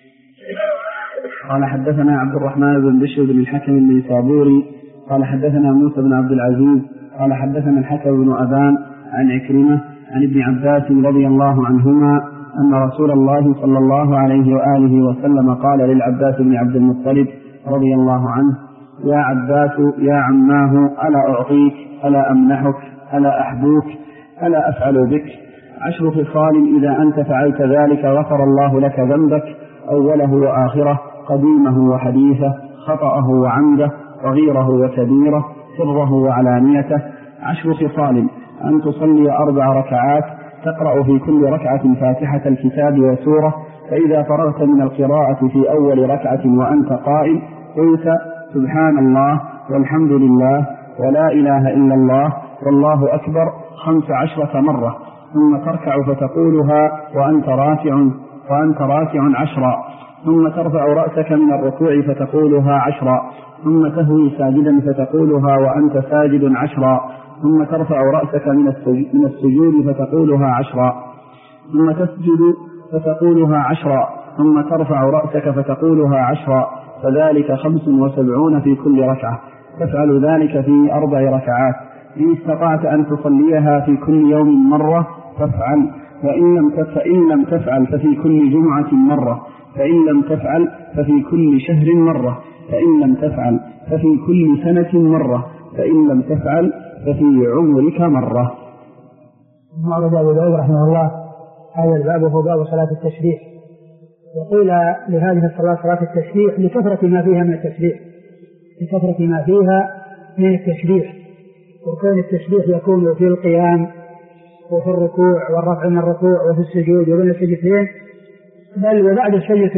قال حدثنا عبد الرحمن بن بشر بن الحكم النيسابوري قال حدثنا موسى بن عبد العزيز قال حدثنا الحكم بن أبان عن عكرمة عن ابن عباس رضي الله عنهما أن رسول الله صلى الله عليه وآله وسلم قال للعباس بن عبد المطلب رضي الله عنه يا عباس يا عماه ألا أعطيك ألا أمنحك ألا أحبوك ألا أفعل بك 10 خصال إذا أنت فعلت ذلك غفر الله لك ذنبك أوله وآخره قديمه وحديثه خطأه وعمده صغيره وكبيره سره وعلانيته 10 خصال أن تصلي 4 ركعات تقرأ في كل ركعة فاتحة الكتاب وسورة، فإذا فرغت من القراءة في أول ركعة وأنت قائم قلت سبحان الله والحمد لله ولا إله إلا الله والله أكبر 15 مرة، ثم تركع فتقولها وأنت راكع 10، ثم ترفع رأسك من الركوع فتقولها 10، ثم تهوي ساجدا فتقولها وأنت ساجد 10، ثم ترفع رأسك من السجود فتقولها 10، ثم تسجد فتقولها 10، ثم ترفع رأسك فتقولها 10، فذلك 75 في كل ركعة. تفعل ذلك في 4 ركعات. إن استطعت أن تصليها في كل يوم مرة فافعل، فإن لم تفعل ففي كل جمعة مرة، فإن لم تفعل ففي كل شهر مرة، فإن لم تفعل ففي كل سنة مرة، فإن لم تفعل ففي عمرك مرة. ورد أبو داود رحمه الله هذا الباب هو باب صلاة التشريح. وقيل لهذه الصلاة صلاة التشريح لكثرة ما فيها من التشريح، لكثرة ما فيها من التشريح، وكون التشريح يكون في القيام وفي الركوع والرفع من الركوع وفي السجود وبين السجدتين، بل وبعد السجدة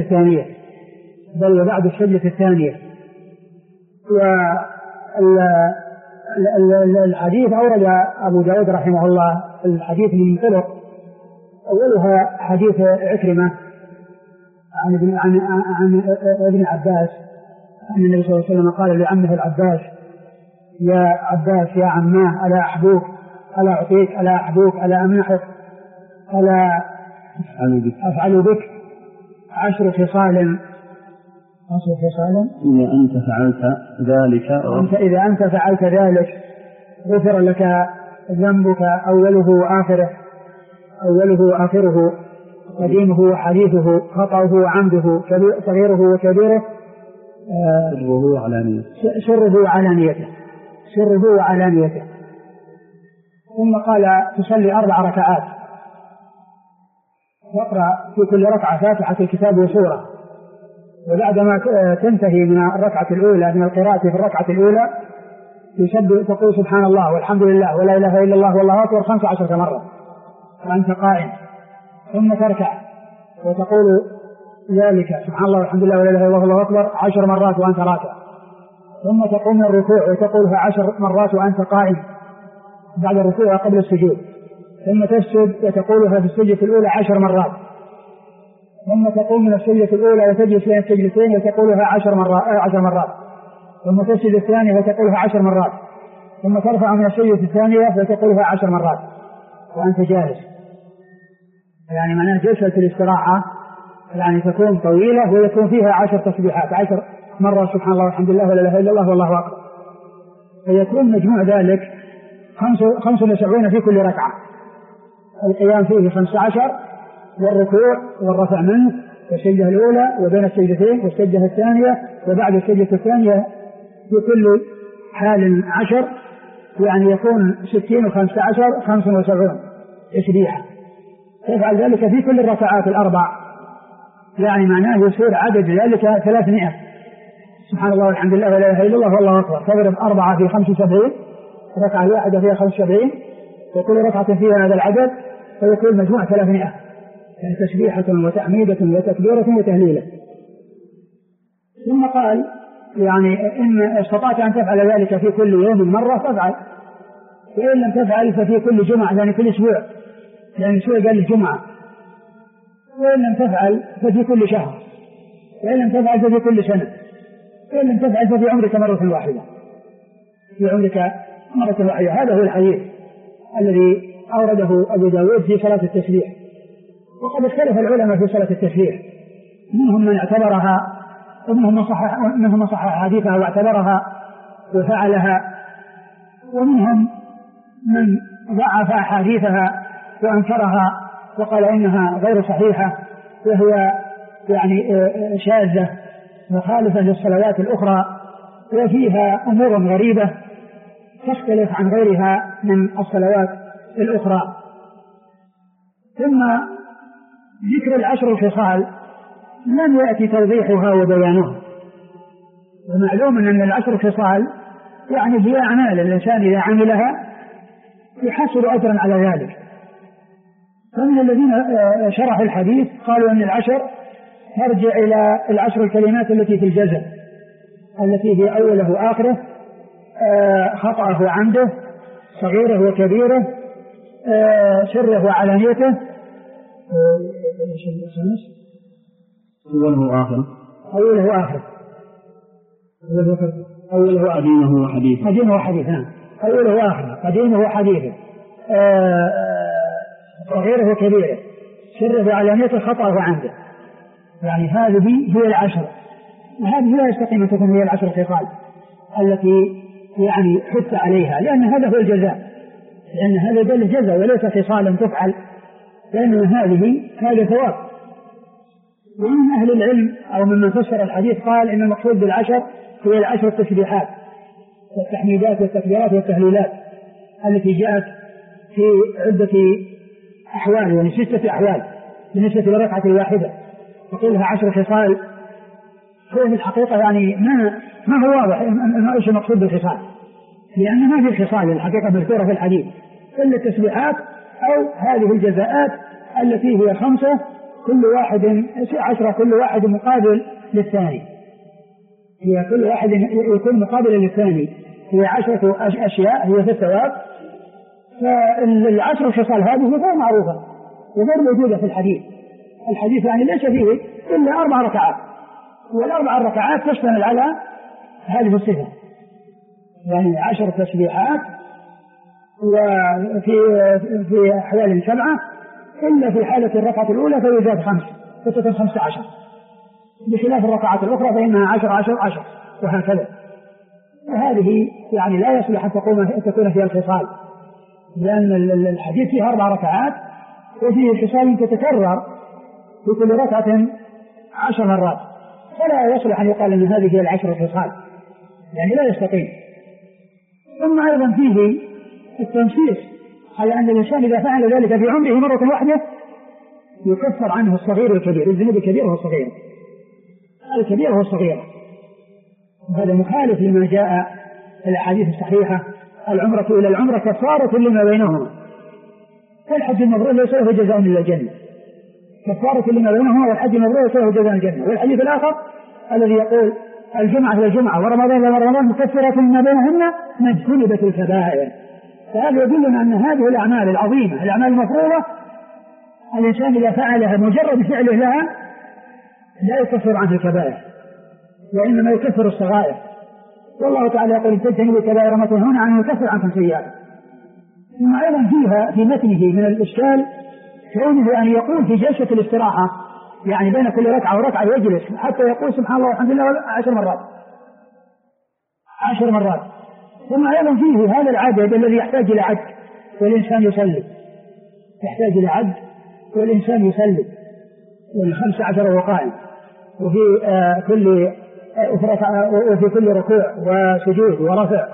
الثانية. والحديث أورد أبو داود رحمه الله الحديث من طرق، أولها حديث عكرمة عن ابن عباس أن النبي صلى الله عليه وسلم قال لعمه العباس: يا عباس يا عماه، ألا أحبوك، ألا أعطيك، ألا أحبوك، ألا أمنحك، ألا أفعل بك 10 خصال إذا أنت فعلت ذلك غفر لك ذنبك أوله وآخره، قديمه وحديثه، خطأه وعمده، صغيره وكبيره، سره وعلانيته. ثم قال: تصلي 4 ركعات، واقرأ في كل ركعة فاتحة الكتاب وسورة، وبعدما تنتهي من الركعة الأولى من القراءة في الركعة الأولى تقول سبحان الله والحمد لله ولا إله إلا الله والله أكبر 15 مرة وأنت قائم، ثم تركع وتقول ذلك سبحان الله والحمد لله ولا إله إلا الله والله أكبر 10 مرات وأنت راكع، ثم تقوم من الركوع وتقولها 10 مرات وأنت قائم بعد الركوع قبل السجود، ثم تسجد وتقولها في السجدة الأولى 10 مرات، ثم تقوم من السجدة الأولى وتجلس بين السجدتين وتقولها 10 مرات، ثم تسجد الثانية وتقولها 10 مرات، ثم ترفع من السجدة الثانية وتقولها 10 مرات وأنت جالس. يعني معناه جلسة الاستراحة يعني تكون طويلة ويكون فيها 10 تسبيحات، 10 مرة سبحان الله والحمد لله ولا إله إلا الله والله أكبر، فيكون مجموع ذلك 75 في كل ركعة. القيام فيه 15، والركوع والرفع منه، والسجدة الأولى وبين السجدتين والسجدة الثانية وبعد السجدة الثانية في كل حال 10، يعني يكون 60 و15 75 تسبيحة. تفعل ذلك في كل الركعات ال4، يعني معناه يصير عدد ذلك 300. سبحان الله والحمد لله ولا إله إلا الله والله أكبر، تضرب 4 في 75، ركعة واحدة فيها 75، وكل ركعة فيها هذا العدد، فيكون مجموع 300، يعني تسبيحة وتحميدة وتكبيرة وتهليلة. ثم قال: يعني إن استطعت أن تفعل ذلك في كل يوم مرة فافعل، وإن لم تفعل ففي كل جمعة، يعني كل أسبوع، يعني أسبوع قال الجمعة، وإن لم تفعل ففي كل شهر، وإن لم تفعل ففي كل سنة، وإن لم تفعل ففي عمرك مرة واحدة، في عمرك مرة واحدة. هذا هو الحديث الذي أورده أبو داود في صلاة التسبيح. وقد اختلف العلماء في صلاة التسبيح، منهم من اعتبرها ومنهم من صحح حديثها واعتبرها وفعلها، ومنهم من ضعف حديثها وأنكرها وقال إنها غير صحيحة، وهي يعني شاذة مخالفة للصلوات الأخرى، وفيها أمور غريبة تختلف عن غيرها من الصلوات الأخرى. ثم ذكر 10 الخصال لم يأتي توضيحها وبيانها، ومعلوم أن 10 الخصال يعني هي أعمال الإنسان إذا عملها يحصل أجرا على ذلك. فمن الذين شرحوا الحديث قالوا أن 10 ترجع إلى 10 الكلمات التي في الجزم، التي هي أوله وآخره، خطأه وعمده، صغيره وكبيره، سره وعلانيته، أوله وآخره، قديمه وحديثه، أوله وآخره، قديمه وحديثه، صغيره وكبيره، سره وعلانيته، خطأه وعمده. يعني هذه هي العشر، وهذه لا يستقيم أن تكون هي العشر خصال التي يعني حث عليها، لأن هذا هو الجزاء، لأن هذا دل جزاء وليس خصالا تفعل، لأن هذا ثواب. ومن أهل العلم أو ممن فسر الحديث قال إن المقصود بالعشر هي العشر التسبيحات والتحميدات والتكبيرات والتهليلات التي جاءت في عدة أحوال، يعني 6 أحوال بالنسبة للركعة الواحدة، وقيلها 10 خصال. هو في الحقيقة يعني ما هو واضح ايش المقصود بالخصال، لأن ما في خصال الحقيقة مذكورة في الحديث إلا التسبيحات أو هذه الجزاءات التي هي 5 كل واحد 10 كل واحد مقابل للثاني، هي كل واحد يكون مقابل للثاني، هي 10 أشياء هي في الثواب. فالعشر الخصال هذه غير معروفة وغير موجودة في الحديث يعني ليس فيه إلا 4 ركعات، والأربع ركعات تشتمل على هذه الصفة، يعني 10 تسبيحات وفي أحوال 7، إلا في حالة الركعة الأولى فيزاد 5 فتكون 15، بخلاف الركعات الأخرى فإنها 10 وهكذا. وهذه يعني لا يصلح أن تكون فيها الخصال، لأن الحديث فيها 4 ركعات وفيه خصال تتكرر في كل ركعة 10 مرات، فلا يصلح أن يقال أن هذه هي 10 خصال، يعني لا يستقيم. ثم أيضا فيه التنصيص على أن الإنسان إذا فعل ذلك في عمره مرة واحدة يكفر عنه الصغير والكبير، الذنوب الكبيرة والصغيرة، الكبيرة والصغيرة. وهذا مخالف لما جاء في الأحاديث الصحيحة: العمرة إلى العمرة كفارة لما بينهما، والحج المبرور ليس له جزاء إلا الجنة، كفارة لما بينهما، والحج المبرور ليس له جزاء الجنة. والحديث الآخر الذي يقول: الجمعة إلى الجمعة ورمضان إلى رمضان مكفرة ما بينهن ما اجتنبت الكبائر. فهذا يدلنا أن هذه الأعمال العظيمة، الأعمال المفروضة، الإنسان إذا فعلها مجرد فعله لها لا يكفر عنه الكبائر، وإنما يكفر الصغائر. والله تعالى يقول: تجتنبوا الكبائر ما تنهون عنه يكفر عنكم سيئاتكم. ثم أيضا فيها في متنه من الإشكال كونه أن يقول في جلسة الاستراحة، يعني بين كل ركعة وركعة يجلس حتى يقول سبحان الله والحمد لله 10 مرات 10 مرات. ثم أيضا فيه هذا العدد الذي يحتاج إلى عد والإنسان يصلي، يحتاج إلى عد والإنسان يصلي، وال15 وهو قائم، وفي كل ركوع وسجود ورفع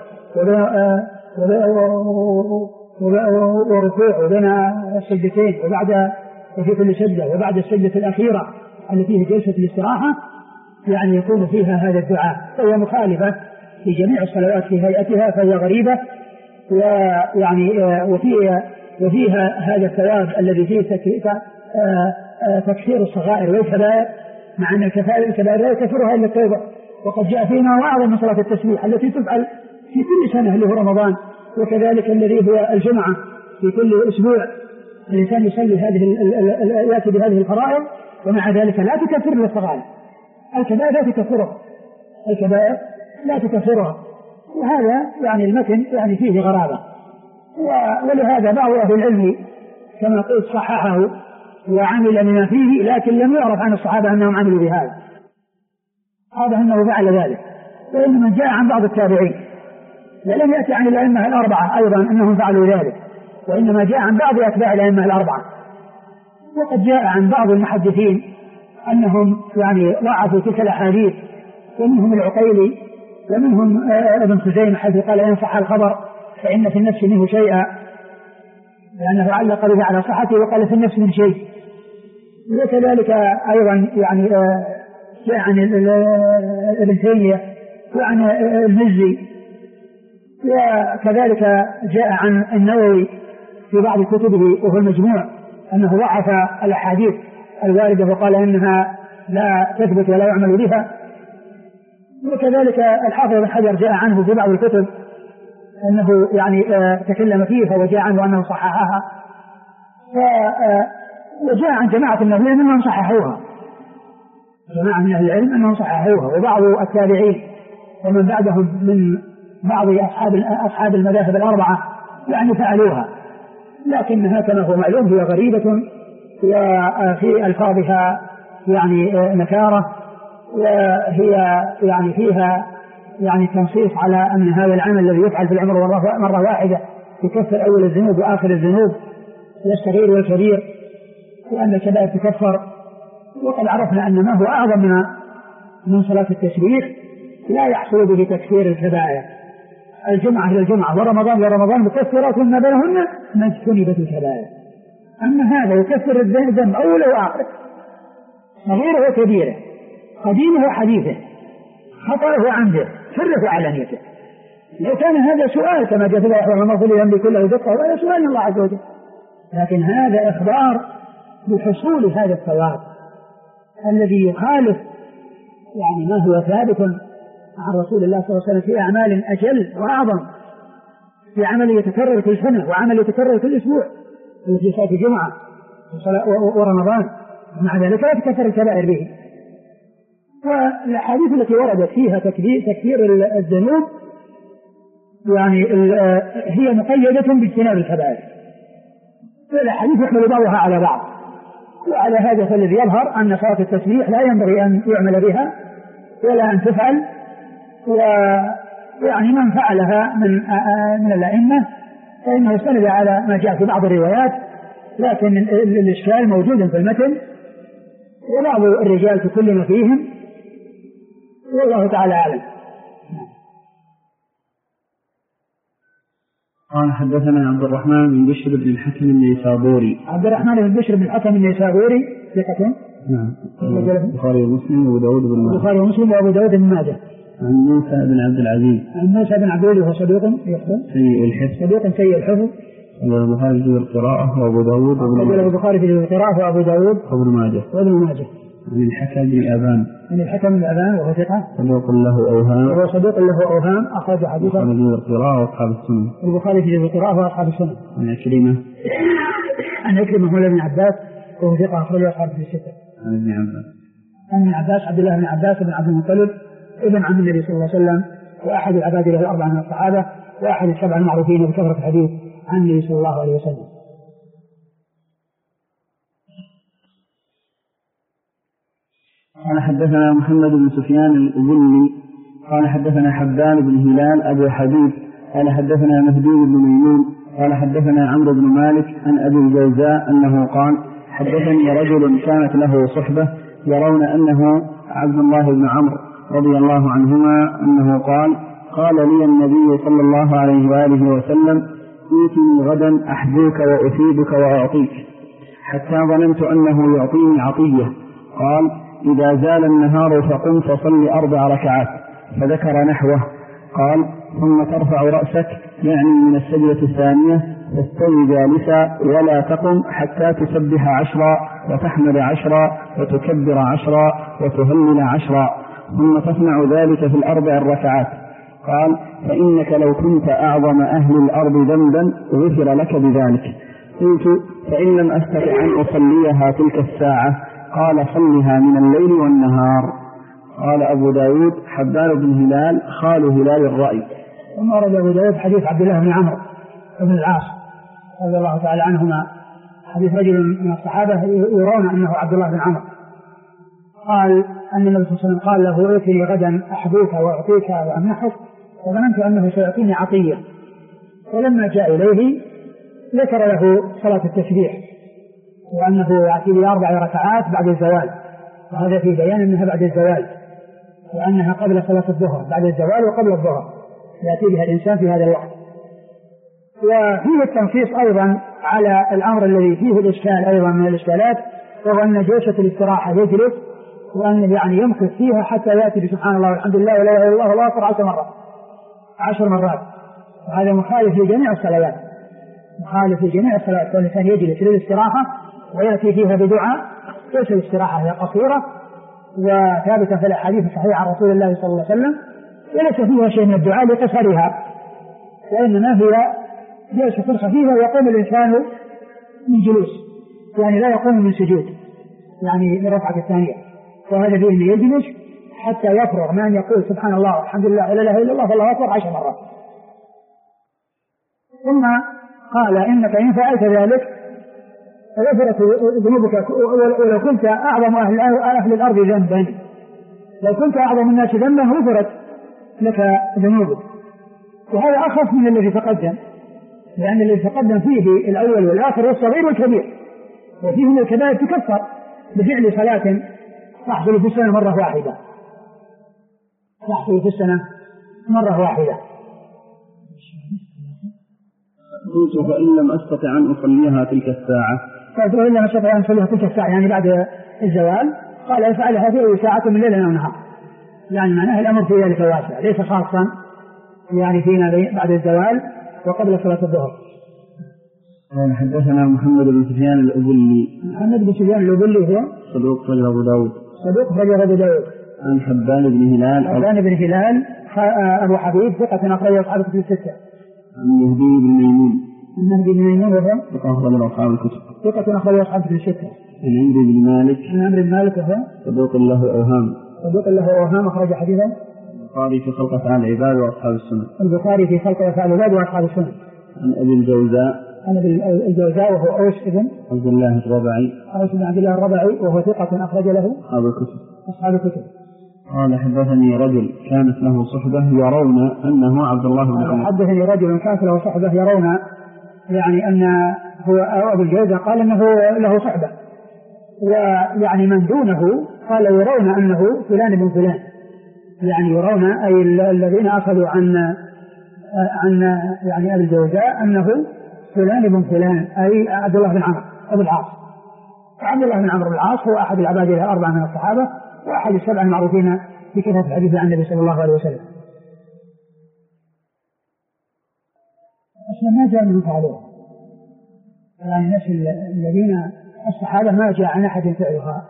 وركوع وبين السجدتين وفي كل سجدة وبعد السجدة الأخيرة التي هي جلسة الاستراحة، يعني يكون فيها هذا الدعاء، فهي مخالفة في جميع الصلوات في هيئتها، فهي غريبة، ويعني وفيها هذا الثواب الذي فيه تكفير الصغائر والكبائر، مع أن الكبائر لا يكفرها إلا التوبة. وقد جاء فينا وأعظم من صلاة التسبيح التي تفعل في كل سنة اللي هو رمضان، وكذلك الذي هو الجمعة في كل أسبوع الإنسان يصلي يأتي بهذه الفرائض، ومع ذلك لا تكفر للصغائر. الكبائر لا تكفرها، وهذا يعني المتن يعني فيه غرابة. ولهذا بعض أهل العلم كما قلت صححه وعمل لما فيه، لكن لم يعرف عن الصحابة أنهم عملوا بهذا، هذا أنه فعل ذلك. وإنما جاء عن بعض التابعين، ولم يأتي عن الأئمة الأربعة أيضا أنهم فعلوا ذلك، وإنما جاء عن بعض أتباع الأئمة الأربعة. وقد جاء عن بعض المحدثين أنهم يعني ضعفوا تلك الأحاديث، ومنهم العقيلي ومنهم ابن خزيمة حيث قال: إن صح الخبر فإن في النفس منه شيئا، لأنه علق به على صحته وقال في النفس من شيء. وكذلك أيضا يعني جاء عن ابن تيمية وعن المزي، وكذلك جاء عن النووي في بعض كتبه وهو المجموع أنه ضعف الأحاديث الواردة وقال إنها لا تثبت ولا يعمل بها. وكذلك الحافظ بن حجر جاء عنه في بعض الكتب أنه يعني تكلم فيها، وجاء عنه أنه صححها، وجاء عن جماعة من أهل العلم أنهم صححوها، جماعة من أهل العلم أنهم صححوها، وبعض التابعين ومن بعدهم من بعض أصحاب المذاهب الأربعة يعني فعلوها، لكنها كما هو معلوم هي غريبة وفي ألفاظها يعني نكارة، وهي يعني فيها يعني تنصيص على أن هذا العمل الذي يفعل في العمر مرة واحدة يكفر أول الذنوب وآخر الذنوب والصغير والكبير، وأن الكبائر تكفر. وقد عرفنا أن ما هو أعظم من صلاة التسبيح لا يحصل به تكفير الكبائر. الجمعة إلى الجمعة ورمضان إلى رمضان مكفرات ما بينهن ما اجتنبت الكبائر. أما هذا يكفر الذنب أوله وآخره، صغيره وكبيره، قديمه وحديثه، خطأه وعمده، سره وعلانيته. لو كان هذا سؤال كما جاء في الأحوال المغفور لذنبه كله دقة وهذا سؤال الله عز وجل، لكن هذا إخبار بحصول هذا الثواب الذي يخالف يعني ما هو ثابت عن رسول الله صلى الله عليه وسلم في أعمال أجل وأعظم، في عمل يتكرر كل سنة وعمل يتكرر كل أسبوع في صلاة الجمعة ورمضان، مع ذلك لا تكفر الكبائر به. والأحاديث التي وردت فيها تكفير الذنوب يعني هي مقيدة باجتناب الكبائر، فالأحاديث يحمل بعضها على بعض. وعلى هذا فالذي يظهر أن صلاة التسبيح لا ينبغي أن يعمل بها ولا أن تفعل، ويعني من فعلها من الأئمة فإنه استند على ما جاء في بعض الروايات، لكن الإشكال موجود في المتن وبعض الرجال تكلم فيهم، والله تعالى أعلم. قال حدثنا عبد الرحمن بن بشر بن الحكم النيسابوري. عبد الرحمن بن بشر بن الحكم النيسابوري ثقة. نعم. البخاري ومسلم وأبو داود بن ماجه. البخاري ومسلم وأبو داود بن ماجه. عن موسى بن عبد العزيز. عن موسى بن عبد العزيز وهو صديق يخطئ. سيء الحفظ. صديق سيء الحفظ. البخاري في القراءة وأبو داود وابن ماجه. البخاري في القراءة وأبو داود وابن ماجه. وابن ماجه. عن الحكم بن أبان. من الحكم بن أبان وهو ثقة. صدوق له أوهام. وهو صدوق له أوهام أخرج حديثه. البخاري في القراءة وأصحاب السنة. البخاري في القراءة وأصحاب السنة. عن عكرمة. عن عكرمة مولى ابن عباس وهو ثقة أخرج أصحاب الستة. عن ابن عباس. عن ابن عباس عبد الله بن عباس بن عبد المطلب ابن عم النبي صلى الله عليه وسلم، وأحد العباد له الأربعة من الصحابة، وأحد السبع المعروفين بكثرة الحديث عن النبي صلى الله عليه وسلم. قال حدثنا محمد بن سفيان الأبني قال حدثنا حبان بن هلال أبو حبيب قال حدثنا مهدي بن ميمون قال حدثنا عمرو بن مالك عن أبي الجوزاء أنه قال حدثني رجل كانت له صحبة يرون أنه عبد الله بن عمرو رضي الله عنهما أنه قال لي النبي صلى الله عليه وآله وسلم ائتني غدا أحبوك وأثيبك وأعطيك، حتى ظننت أنه يعطيني عطية. قال إذا زال النهار فقم فصل 4 ركعات، فذكر نحوه. قال ثم ترفع رأسك يعني من السجدة الثانية تستوي جالسا ولا تقم حتى تسبح 10 وتحمد 10 وتكبر 10 وتهلل 10، ثم تصنع ذلك في 4 ركعات. قال فإنك لو كنت أعظم أهل الأرض ذنبا غفر لك بذلك. قلت فإن لم أستطع أن أصليها تلك الساعة؟ قال صلها من الليل والنهار. قال أبو داود حبان بن هلال خال هلال الرأي. ثم ورد أبو داود حديث عبد الله بن عمرو بن العاص رضي الله تعالى عنهما، حديث رجل من الصحابة يرون أنه عبد الله بن عمرو، قال أن النبي صلى الله عليه وسلم قال له ائتني غدا أحبوك وأعطيك وأمنحك، وظننت أنه سيعطيني عطية. ولما جاء إليه ذكر له صلاة التسبيح وأنه يأتي ب4 ركعات بعد الزوال، وهذا في بيان أنها بعد الزوال، وأنها قبل صلاة الظهر، بعد الزوال وقبل الظهر يأتي بها الإنسان في هذا الوقت. وفيه التنصيص أيضا على الأمر الذي فيه الإشكال أيضا من الإشكالات، وهو أن جلسة الاستراحة يجلس وأن يعني يمكث فيها حتى يأتي بسبحان الله والحمد لله ولا إله إلا الله والله أكبر 10 مرات، وهذا مخالف لجميع الصلوات، مخالف لجميع الصلوات. والإنسان يجلس للاستراحة ويأتي فيها بدعاء، ليس الاستراحة هي قصيرة وثابتة في الأحاديث الصحيحة عن رسول الله صلى الله عليه وسلم، وليس فيها شيء من الدعاء لقصرها، وإنما هي جلسة خفيفة يقوم الإنسان من جلوس، يعني لا يقوم من سجود، يعني من الركعة الثانية، وهذا فيه أن يجلس حتى يفرغ من أن يقول سبحان الله والحمد لله ولا إله إلا الله والله أكبر 10 مرات، ثم قال إنك إن فعلت ذلك غفرت ذنوبك ولو كنت أعظم أهل الأرض ذنبا، لو كنت أعظم الناس ذنبا غفرت لك ذنوبك. وهذا أخف من الذي تقدم، لأن الذي تقدم فيه الأول والآخر والصغير والكبير، وفيه من الكبائر تكفر بفعل صلاة تحصل في السنة مرة واحدة، تحصل في السنة مرة واحدة. قلت فإن لم أستطع أن أصليها تلك الساعة، فإن لم أستطع أن أصليها تلك الساعة يعني بعد الزوال، قال يفعلها في أي ساعة من ليل أو نهار، يعني معناه الأمر في ذلك واسع، ليس خاصا يعني فينا بعد الزوال وقبل صلاة الظهر. حدثنا محمد بن سفيان الأبلي. محمد بن سفيان الأبلي هو صدوق رجل أبو داود. صدوق رجل أبو داود. عن حبان بن هلال. حبان بن هلال أبو حبيب ثقة أخرجه أصحاب الكتب الستة. عن مهدي بن ميمون. مهدي بن ميمون وهو ثقة أخرجه أصحاب الكتب. ثقة أخرجه أصحاب الكتب الستة. عن عمرو بن مالك. عن عمرو بن مالك وهو صدوق له أوهام. صدوق له أوهام أخرج حديثا البخاري في خلق أفعال العباد وأصحاب السنة. البخاري في خلق أفعال العباد وأصحاب السنة. عن أبي الجوزاء. عن أبي الجوزاء وهو أوس بن عبد الله الربعي. أوس بن عبد الله الربعي وهو ثقة أخرج له أصحاب الكتب. قال حدثني رجل كانت له صحبة يرون أنه عبد الله بن عمر. حدثني رجل كانت له صحبة يرون يعني أن هو أبو الجوزاء قال أنه له صحبة، ويعني من دونه قال يرون أنه فلان بن فلان، يعني يرون أي الذين أخذوا عن يعني أبي الجوزاء أنه فلان بن فلان أي عبد الله بن عمرو أبو العاص. عبد الله بن عمرو بن العاص هو أحد العباد الأربعة من الصحابة وأحد السبع المعروفين في كثرة الحديث عن النبي صلى الله عليه وسلم. أصلا ما جاء من فعلوها، يعني الناس الذين الصحابة ما جاء عن أحد فعلها.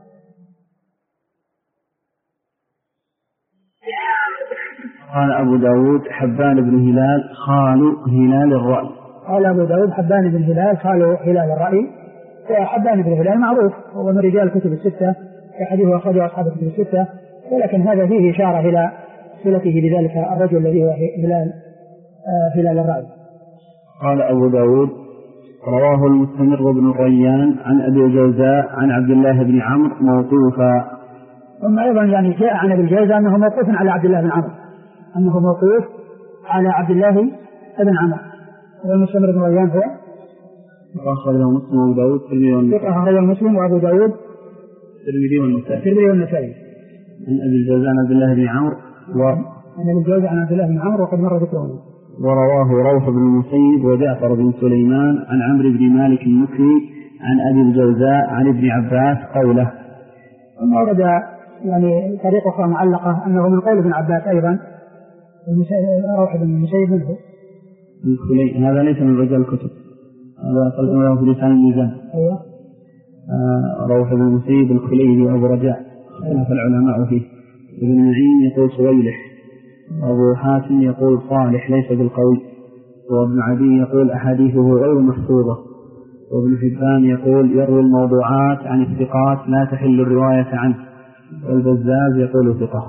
قال أبو داود حبان بن هلال خال هلال الرأي. قال أبو داود حبان بن هلال خال هلال الرأي، وحبان بن هلال معروف هو من رجال الكتب الستة كحديث أخرجه أصحاب الكتب الستة، ولكن هذا فيه إشارة إلى صلته بذلك الرجل الذي هو هلال الرأي. قال أبو داود رواه المستمر بن الريان عن أبي الجوزاء عن عبد الله بن عمرو موقوفا. ثم أيضا يعني جاء عن أبي الجوزاء أنه موقوف على عبد الله بن عمرو، أنه موقوف على عبد الله بن عمرو. والمستمر بن الريان هو أخرجه مسلم وأبو داود أخرجه مسلم وأبو داود الترمذي والنسائي. عن أبي الجوزاء عن عبد الله بن عمرو عن أبي الجوزاء عن عبد الله بن عمرو وقد مر ذكره. ورواه روح بن المسيب وجعفر بن سليمان عن عمرو بن مالك المكي عن أبي الجوزاء عن ابن عباس قوله. ثم ورد يعني طريقة أخرى معلقة أنه من قول ابن عباس أيضا روح بن المسيب منه. هذا ليس من رجال الكتب، هذا قلنا له في لسان الميزان. أيوة. روح بن المسيب الخليلي وأبو رجاء اختلف العلماء فيه. ابن معين يقول صويلح، وأبو حاتم يقول صالح ليس بالقوي، وابن عدي يقول أحاديثه غير محفوظة، وابن حبان يقول يروي الموضوعات عن الثقات لا تحل الرواية عنه، والبزاز يقول ثقة.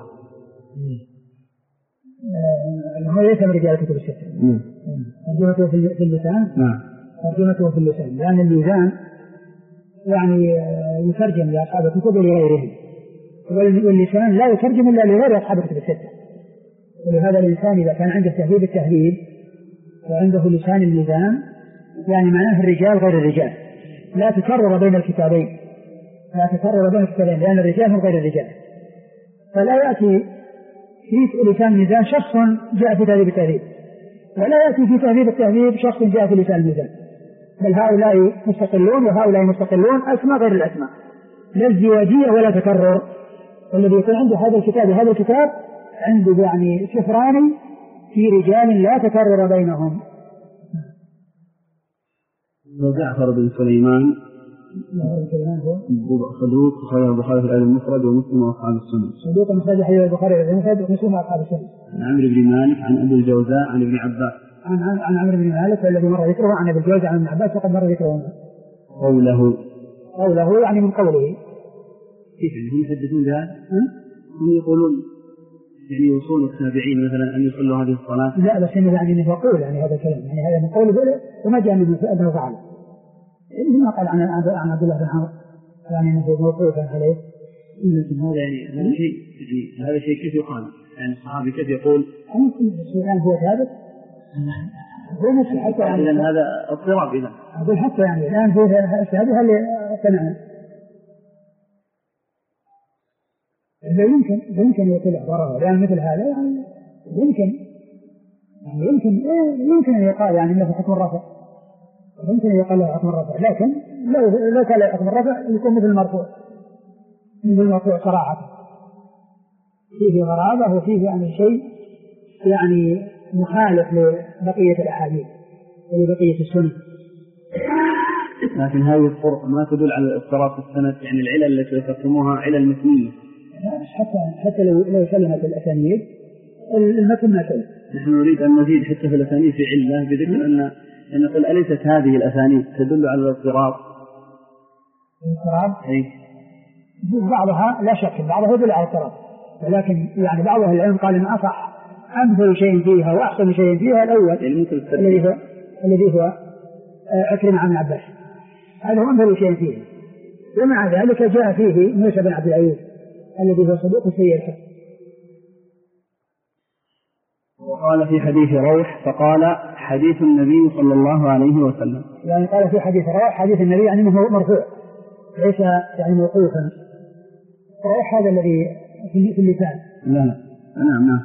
هو ليس من رجال الكتب الستة. ترجمته في اللسان. نعم. ترجمته في اللسان، لأن اللسان يعني يترجم لأصحاب الكتب لغيرهم، واللسان لا يترجم إلا لغير أصحاب الكتب الستة. ولهذا الإنسان إذا كان عنده تهذيب التهذيب وعنده لسان الميزان يعني معناه الرجال غير الرجال، لا تكرر بين الكتابين، لأن الرجال هم غير الرجال. فلا يأتي في لسان الميزان شخص جاء في تهذيب التهذيب، ولا يأتي في تهذيب التهذيب شخص جاء في لسان الميزان، بل هؤلاء مستقلون وهؤلاء مستقلون، أسماء غير الأسماء، لا ازدواجية ولا تكرر. والذي يكون عنده هذا الكتاب عنده يعني شفران في رجال لا تكرر بينهم. وجعفر بن سليمان صدوق صحيح البخاري في الأدب المفرد ومسلم وأصحاب السنة. صدوق صحيح البخاري في الأدب المفرد ومسلم وأصحاب السنة. عن عمرو بن مالك عن أبي الجوزاء عن ابن عباس. عن عمرو بن مالك الذي مر ذكره، عن أبي الجوزاء عن ابن عباس وقد مر ذكره. قوله يعني من قوله. كيف هم يحدثون ذلك؟ هم يقولون يعني وصول التابعين مثلا أن يصلوا هذه الصلاة؟ لا بس إنه يعني أنه يقول يعني هذا الكلام، يعني هذا من قوله وما جاء من أنه فعله. ما قال عن عبد الله بن عمرو يعني أنه موقوفا عليه. لكن هذا يعني هذا شيء كيف يقال؟ يعني الصحابي كيف يقول؟ يعني هو ثابت. هو نفسه حتى يعني إذن هذا اضطراب إذا. أقول حتى يعني الآن في هذه اللي سمعنا. يمكن يطلع وراءه لأن مثل هذا يعني يمكن أن يقال يعني له حكم الرفع، يمكن أن يقال له حكم الرفع، لكن لو كان له حكم الرفع يكون مثل المرفوع صراحة فيه غرابة وفيه يعني شيء يعني مخالف لبقية الأحاديث ولبقية السنة. لكن هذه الطرق ما تدل على الاضطراب في السند، يعني العلل التي ذكرتموها علل متنية. حتى لو سلمت الأسانيد المتن ما سلم. نحن نريد أن نزيد حتى في الأسانيد في علة بذكر أن نقول أليست هذه الأسانيد تدل على الاضطراب؟ الاضطراب؟ أي. بعضها لا شك بعضها يدل على الاضطراب، ولكن يعني بعض أهل العلم قال إن أصح أمثل شيء فيها وأحسن شيء فيها الأول الذي هو عكرمة عن عباس، هذا هو أمثل شيء فيه. ومع ذلك جاء فيه موسى بن عبد العزيز الذي هو صدوق سيء الحفظ. وقال في حديث روح فقال حديث النبي صلى الله عليه وسلم، يعني قال في حديث روح حديث النبي يعني انه مرفوع ليس يعني موقوفا. روح هذا الذي في اللسان. لا نعم.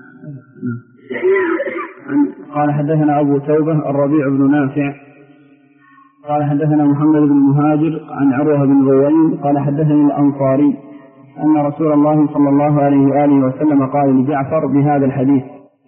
قال حدثنا أبو توبة الربيع بن نافع قال حدثنا محمد بن مهاجر عن عروة بن رويم قال حدثني الأنصاري أن رسول الله صلى الله عليه وآله وسلم قال لجعفر بهذا الحديث.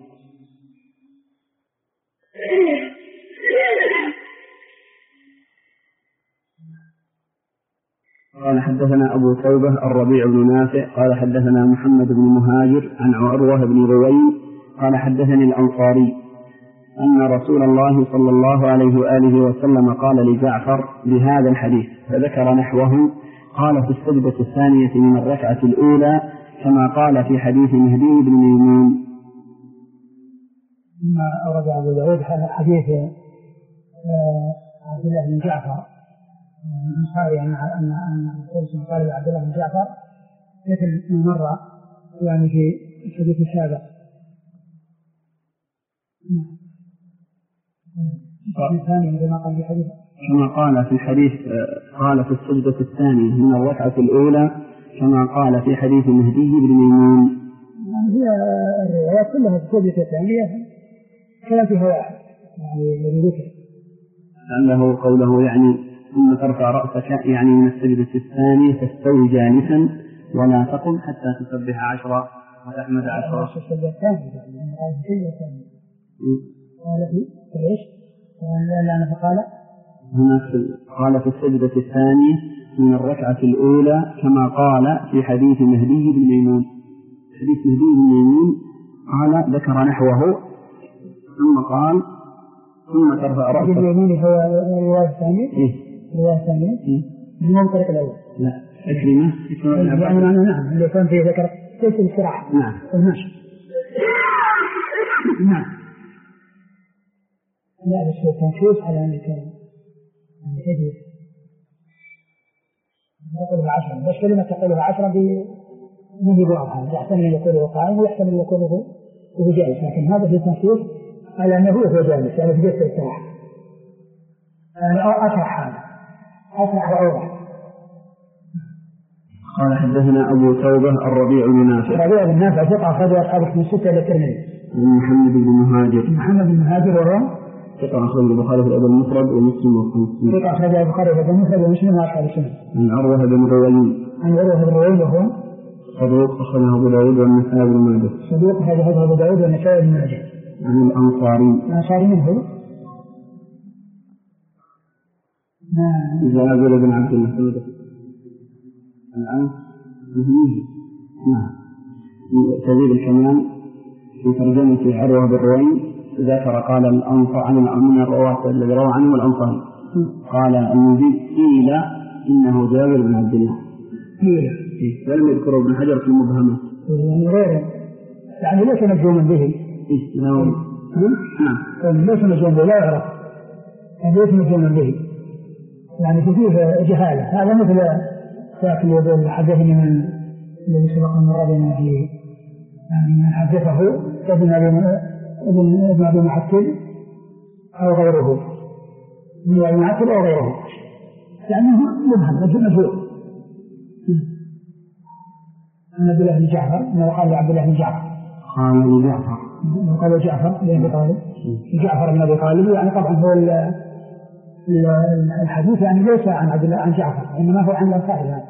قال حدثنا أبو توبة الربيع بن نافع قال حدثنا محمد بن مهاجر عن عروة بن رويم قال حدثني الأنصاري أن رسول الله صلى الله عليه وآله وسلم قال لجعفر بهذا الحديث فذكر نحوه. قال في السجدة الثانية من الركعة الأولى كما قال في حديث مهدي بن ميمون. ما أورد أبو داود حديث عبد الله بن جعفر الأنصاري أن الرسول قال لعبد الله بن جعفر مثل ما مر يعني في الحديث السابق. كما قال في الحديث قال في السجدة الثانية من الركعة الأولى كما قال في حديث مهدي بن ميمون. يعني هي الروايات كلها في السجدة الثانية كلام فيها واحد يعني الذي ذكر لعله قوله يعني ثم ترفع رأسك يعني من السجدة الثانية فاستوي جالسا ولا تقم حتى تسبح 10 وتحمد 10. السجدة الثانية قال في ايش؟ هناك قال في السجدة الثانية من الركعة الأولى كما قال في حديث مهدي بن ميمون. حديث مهدي بن ميمون قال ذكر نحوه ثم قال ثم ترفع رأسك. اليمين هو الرواية الثانية. الرواية الثانية. من الطريق الأول. لا أكرمة. نعم اللي كان فيه ذكر كيف الاستراحة. نعم. نعم. لا بس تنفيذ على أن كان تجلس يقولها 10 بس كلمة تقولها 10 من يبغاها يحتمل أن يكون قائم ويحتمل أن يكون هو جالس، لكن هذا في تنفيذ على أنه هو جالس يعني في جلسة السراحة أسرح وأوضح. قال حدثنا أبو توبة الربيع بن نافع ثقة أخرج أصحابه من 6 إلى الترمذي. محمد بن مهاجر وهو ثقة أخرج البخاري في الأدب المفرد ومسلم ومسلم. ثقة أخرج البخاري في الأدب المفرد ومسلم وأصحاب السنن. عن عروة بن رويم وهو صدوق أخرجه أبو داود والنسائي بن ماجه. صدوق أخرجه أبو داود والنسائي بن ماجه. عن الأنصاري من هو؟ جابر بن عبد الله الآن نعم تزيد الكمال في ترجمة عروة بن رويم ذكر قال الأنصار من الرواة الذي روى عنه الأنصاري قال المزيد قيل إنه جابر بن عبد الله ولم يذكره ابن حجر في المبهمات. يعني غيره يعني ليس مجزوما به. ليس مجزوما به لا يعرف، يعني ليس مجزوما به، يعني فيه جهالة. هذا مثل ساكن يقول حدثني من الذي سبق المرة بين فيه، يعني من حدثه ابن أبي معتل أو غيره، من أبي معتل أو غيره، يعني مبهم مجهول. عن عبد الله بن جعفر أنه قال عبد الله بن جعفر قال جعفر بن أبي طالب، جعفر بن أبي طالب، يعني طبعا هو الحديث يعني ليس عن عبد الله عن جعفر، إنما هو عن الأنصاري هذا.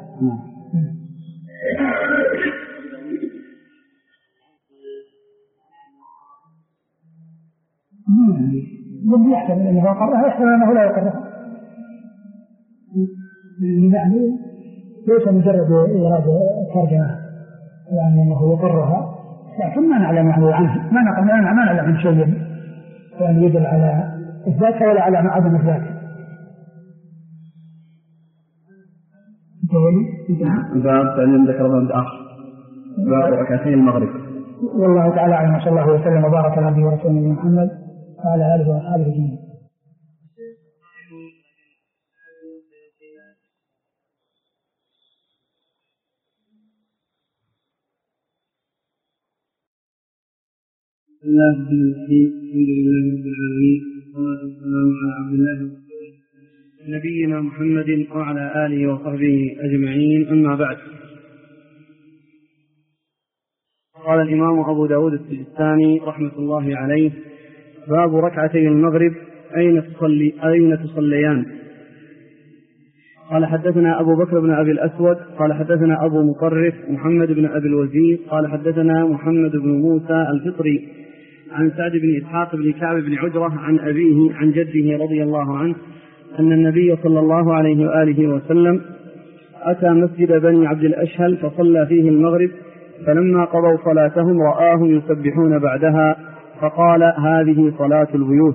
من يحتمل أنه يقرها، يحتمل أنه لا يقرها، يعني ليس مجرد إيراد ترجمة يعني أنه يقرها، لكن ما نعلم عنه، ما نعلم عن شيء يعني يدل على إثباتها ولا على عدم إثباتها. باب تعليم ذكر باب آخر، باب ركعتين المغرب. والله تعالى أعلم، صلى الله وسلم وبارك على عبده ورسوله محمد وعلى آله وأصحابه أجمعين. الله الحمد لله رب العالمين، والصلاة والسلام على عبد الله نبينا محمد وعلى آله وصحبه أجمعين، أما بعد. قال الإمام أبو داود السجستاني رحمة الله عليه: باب ركعتي المغرب أين تصليان؟ قال حدثنا أبو بكر بن أبي الأسود قال حدثنا أبو مطرف محمد بن أبي الوزير قال حدثنا محمد بن موسى الفطري عن سعد بن إسحاق بن كعب بن عجرة عن أبيه عن جده رضي الله عنه أن النبي صلى الله عليه وآله وسلم أتى مسجد بني عبد الأشهل فصلى فيه المغرب، فلما قضوا صلاتهم رآهم يسبحون بعدها، فقال: هذه صلاة البيوت.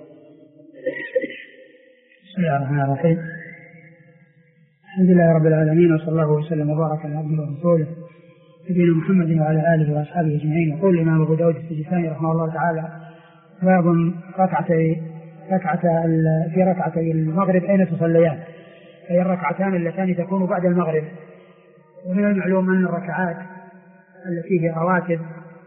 بسم الله الرحمن الرحيم. الحمد لله رب العالمين، وصلى الله وسلم وبارك على عبده ورسوله نبينا محمد وعلى آله وأصحابه أجمعين. يقول الإمام أبو داود السجستاني رحمه الله تعالى: باب في ركعتي المغرب أين تصليان؟ أي الركعتان اللتان تكون بعد المغرب. ومن المعلوم أن الركعات التي هي رواتب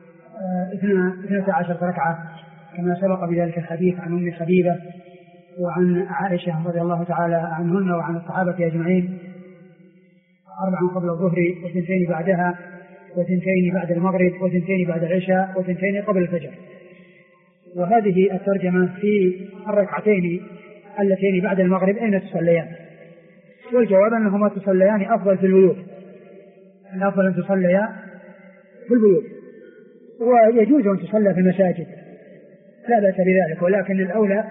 12 ركعة، كما سبق بذلك الحديث عن أم حبيبة وعن عائشة رضي الله تعالى عنهن وعن الصحابة أجمعين: 4 قبل الظهر، و2 بعدها، و2 بعد المغرب، و2 بعد العشاء، و2 قبل الفجر. وهذه الترجمة في الركعتين اللتين بعد المغرب أين تصليان؟ والجواب أنهما تصليان أفضل في البيوت، الأفضل أن تصليا في البيوت، ويجوز أن تصلى في المساجد لا بأس بذلك، ولكن الأولى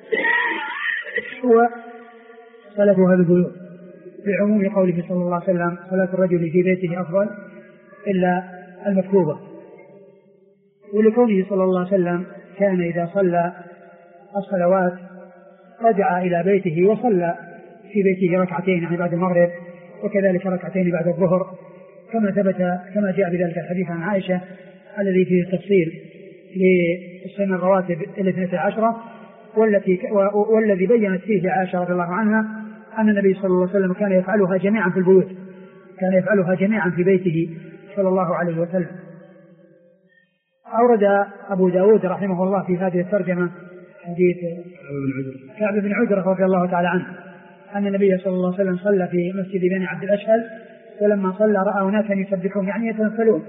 هو صلاتها في البيوت، لعموم قوله صلى الله عليه وسلم: صلاة الرجل في بيته أفضل إلا المكتوبة. ولكونه صلى الله عليه وسلم كان إذا صلى الصلوات رجع إلى بيته وصلى في بيته ركعتين يعني بعد المغرب، وكذلك ركعتين بعد الظهر، كما جاء بذلك الحديث عن عائشة الذي فيه التفصيل للسنة الرواتب 12، والذي بيّنت فيه عائشة رضي الله عنها أن النبي صلى الله عليه وسلم كان يفعلها جميعا في البيوت، كان يفعلها جميعا في بيته صلى الله عليه وسلم. أورد أبو داود رحمه الله في هذه الترجمة حديث كعب بن عجرة رضي الله تعالى عنه أن النبي صلى الله عليه وسلم صلى في مسجد بني عبد الأشهل، ولما صلى رأى ناسا يسبحون يعني يتنفلون،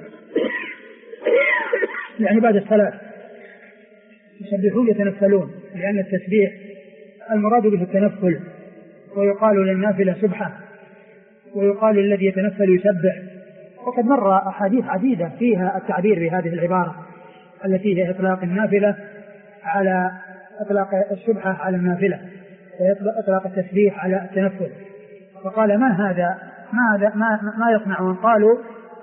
يعني بعد الصلاة يسبحون يتنفلون، لأن التسبيح المراد به التنفل، ويقال للنافلة سبحة، ويقال الذي يتنفل يسبح. وقد مر أحاديث عديدة فيها التعبير بهذه العبارة التي هي إطلاق النافلة على إطلاق السبحة على النافلة، وإطلاق التسبيح على التنفل. فقال: ما هذا ما يصنعون؟ قالوا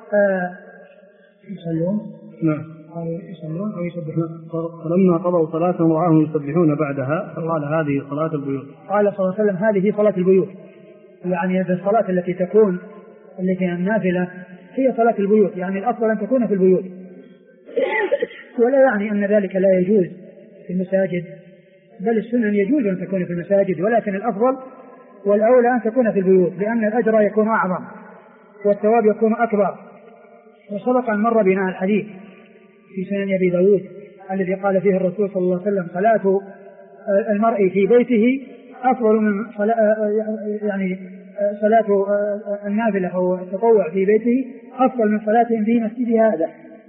يصلون، يصلون أو يسبحون. فلما قضوا صلاتهم رآهم يسبحون بعدها، فقال: هذه صلاة البيوت. قال صلى الله عليه وسلم: هذه صلاة البيوت، يعني هذه الصلاة التي تكون التي النافلة هي صلاة البيوت، يعني الأفضل أن تكون في البيوت. ولا يعني أن ذلك لا يجوز في المساجد، بل السنن يجوز أن تكون في المساجد، ولكن الأفضل والأولى أن تكون في البيوت، لأن الأجر يكون أعظم والثواب يكون أكبر. وسبق أن مر بنا الحديث في سنن أبي داود الذي قال فيه الرسول صلى الله عليه وسلم: صلاة المرء في بيته أفضل من صلاة النافلة أو التطوع في بيته أفضل من صلاة في مسجد هذا،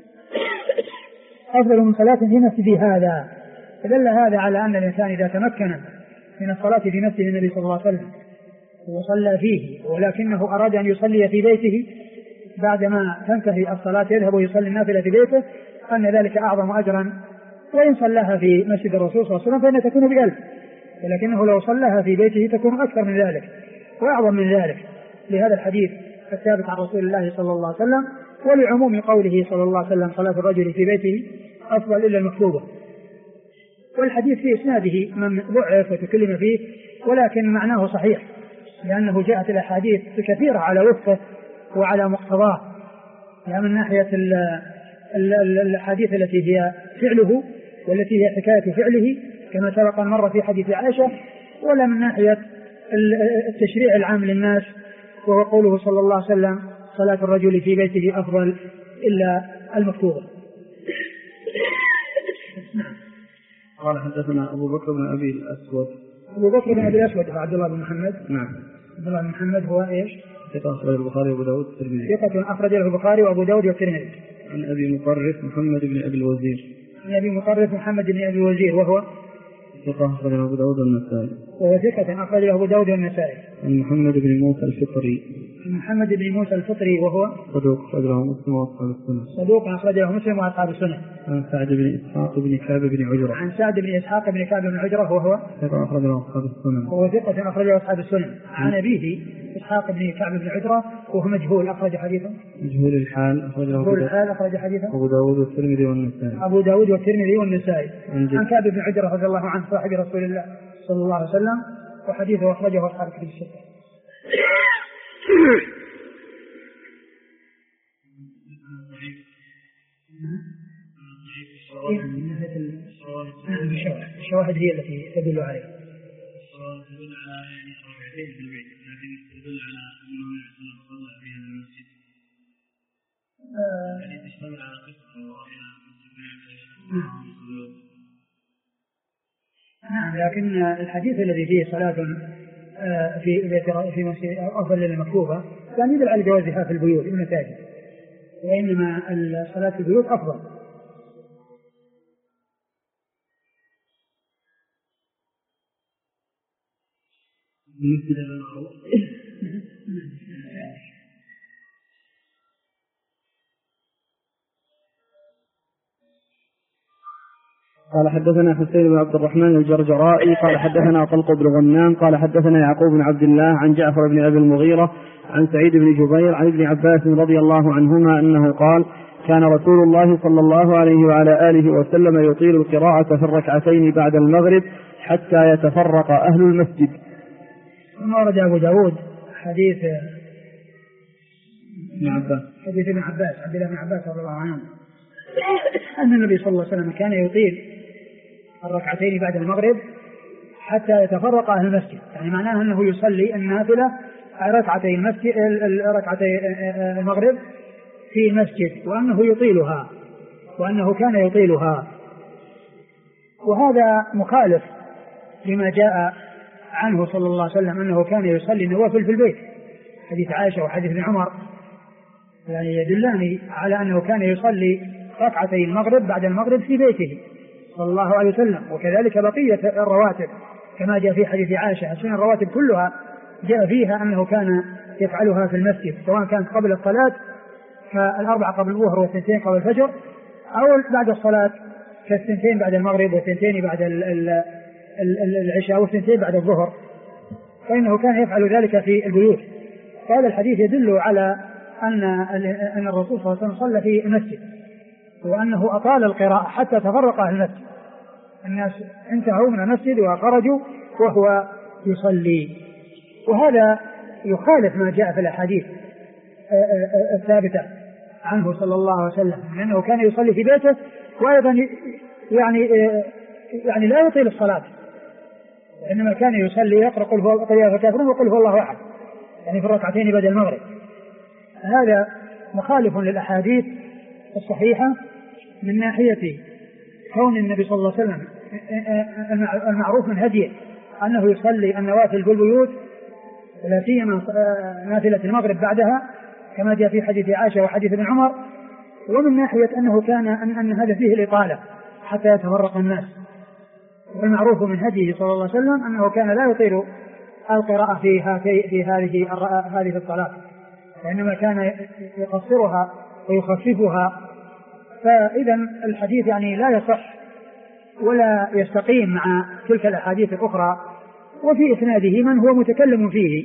أفضل من صلاة في مسجد هذا. فدل هذا على أن الإنسان إذا تمكن من الصلاة في مسجد النبي صلى الله عليه وسلم وصلى فيه، ولكنه أراد أن يصلي في بيته بعدما تنتهي الصلاة يذهب ويصلي النافلة في بيته، أن ذلك أعظم أجرا. وإن صلاها في مسجد الرسول صلى الله عليه وسلم فإنها تكون ب1000، ولكنه لو صلاها في بيته تكون أكثر من ذلك وأعظم من ذلك، لهذا الحديث الثابت عن رسول الله صلى الله عليه وسلم، ولعموم قوله صلى الله عليه وسلم: صلاة الرجل في بيته أفضل إلا المكتوبة. والحديث في إسناده من ضعف وتكلم فيه، ولكن معناه صحيح، لأنه جاءت الأحاديث كثيرة على وفقه وعلى مقتضاه، يعني من ناحية الحديث التي هي فعله والتي هي حكاية فعله كما سبق مرة في حديث عائشة، ولا من ناحية التشريع العام للناس، وهو قوله صلى الله عليه وسلم: صلاة الرجل في بيته أفضل إلا المكتوبة. قال حدثنا أبو بكر بن أبي الأسود. أبو بكر بن أبي الأسود عبد الله بن محمد. نعم. عبد الله بن محمد هو إيش؟ ثقة أخرج البخاري وأبو داود والترمذي. ثقة أخرج البخاري وأبو داود والترمذي. عن أبي مطرف محمد بن أبي الوزير. عن أبي مطرف محمد بن أبي الوزير وهو ثقة أخرج أبو داود والنسائي. وهو ثقة أخرج أبو داود والنسائي. عن محمد بن موسى الفطري. محمد بن موسى الفطري وهو صدوق أخرجه مسلم وأصحاب السنة. صدوق أخرجه مسلم وأصحاب السنة. عن سعد بن إسحاق بن كعب بن عجرة. عن سعد بن إسحاق بن كعب بن عجرة وهو ثقة أخرجه أصحاب السنة. وهو ثقة أخرجه أصحاب السنة. عن أبيه إسحاق بن كعب بن عجرة وهو مجهول أخرج حديثه. مجهول الحال أخرج حديثه أبو داود والترمذي والنسائي. أبو داود والترمذي والنسائي. عن كعب بن عجرة رضي الله عنه صاحب رسول الله صلى الله عليه وسلم، وحديثه أخرجه أصحاب الكتب الستة. الشواهد هي التي تدل عليه. الشواهد تدل على يعني ركعتين في البيت، لكن تدل على أنه صلى فيها في المسجد. يعني تشتمل على قصة ورؤيا. نعم، لكن الحديث الذي فيه صلاة في مسجد أفضل للمكتوبة كان يدل على جوازها في البيوت والمساجد، وإنما الصلاة في البيوت أفضل. قال حدثنا حسين بن عبد الرحمن الجرجرائي قال حدثنا طلق بن غنام قال حدثنا يعقوب بن عبد الله عن جعفر بن أبي المغيرة عن سعيد بن جبير عن ابن عباس رضي الله عنهما أنه قال: كان رسول الله صلى الله عليه وعلى آله وسلم يطيل القراءة في الركعتين بعد المغرب حتى يتفرق أهل المسجد. ثم ورد أبو داود حديث ابن عباس عبد الله بن عباس رضي الله عنه أن النبي صلى الله عليه وسلم كان يطيل الركعتين بعد المغرب حتى يتفرق أهل المسجد، يعني معناه أنه يصلي النافلة ركعتي المغرب في المسجد، وأنه يطيلها، وأنه كان يطيلها. وهذا مخالف لما جاء عنه صلى الله عليه وسلم أنه كان يصلي النوافل في البيت، حديث عائشة وحديث ابن عمر يعني يدلان على أنه كان يصلي ركعتي المغرب بعد المغرب في بيته صلى الله عليه وسلم. وكذلك بقية الرواتب كما جاء في حديث عائشة، سنن الرواتب كلها جاء فيها أنه كان يفعلها في المسجد، سواء كانت قبل الصلاة فالأربعة قبل الظهر والثنتين قبل الفجر، أو بعد الصلاة كالثنتين بعد المغرب والثنتين بعد العشاء والثنتين بعد الظهر، فإنه كان يفعل ذلك في البيوت. هذا الحديث يدل على أن الرسول صلى الله عليه وسلم صلى في المسجد، وأنه أطال القراءة حتى تفرق أهل المسجد، الناس انتهوا من المسجد وخرجوا وهو يصلي. وهذا يخالف ما جاء في الأحاديث الثابتة عنه صلى الله عليه وسلم، لأنه كان يصلي في بيته وأيضا يعني لا يطيل الصلاة، إنما كان يصلي يقرأ قل هو الكافرون وقل هو الله أحد، يعني في الركعتين بعد المغرب. هذا مخالف للأحاديث الصحيحة من ناحية كون النبي صلى الله عليه وسلم المعروف من هديه أنه يصلي النوافل بالبيوت، لا سيما نافلة المغرب بعدها كما جاء في حديث عائشة وحديث ابن عمر، ومن ناحية أنه كان أن هذا فيه الإطالة حتى يتفرق الناس. والمعروف من هديه صلى الله عليه وسلم أنه كان لا يطيل القراءة في هذه الصلاة، وإنما كان يقصرها ويخففها. فإذا الحديث يعني لا يصح ولا يستقيم مع تلك الأحاديث الأخرى، وفي إسناده من هو متكلم فيه.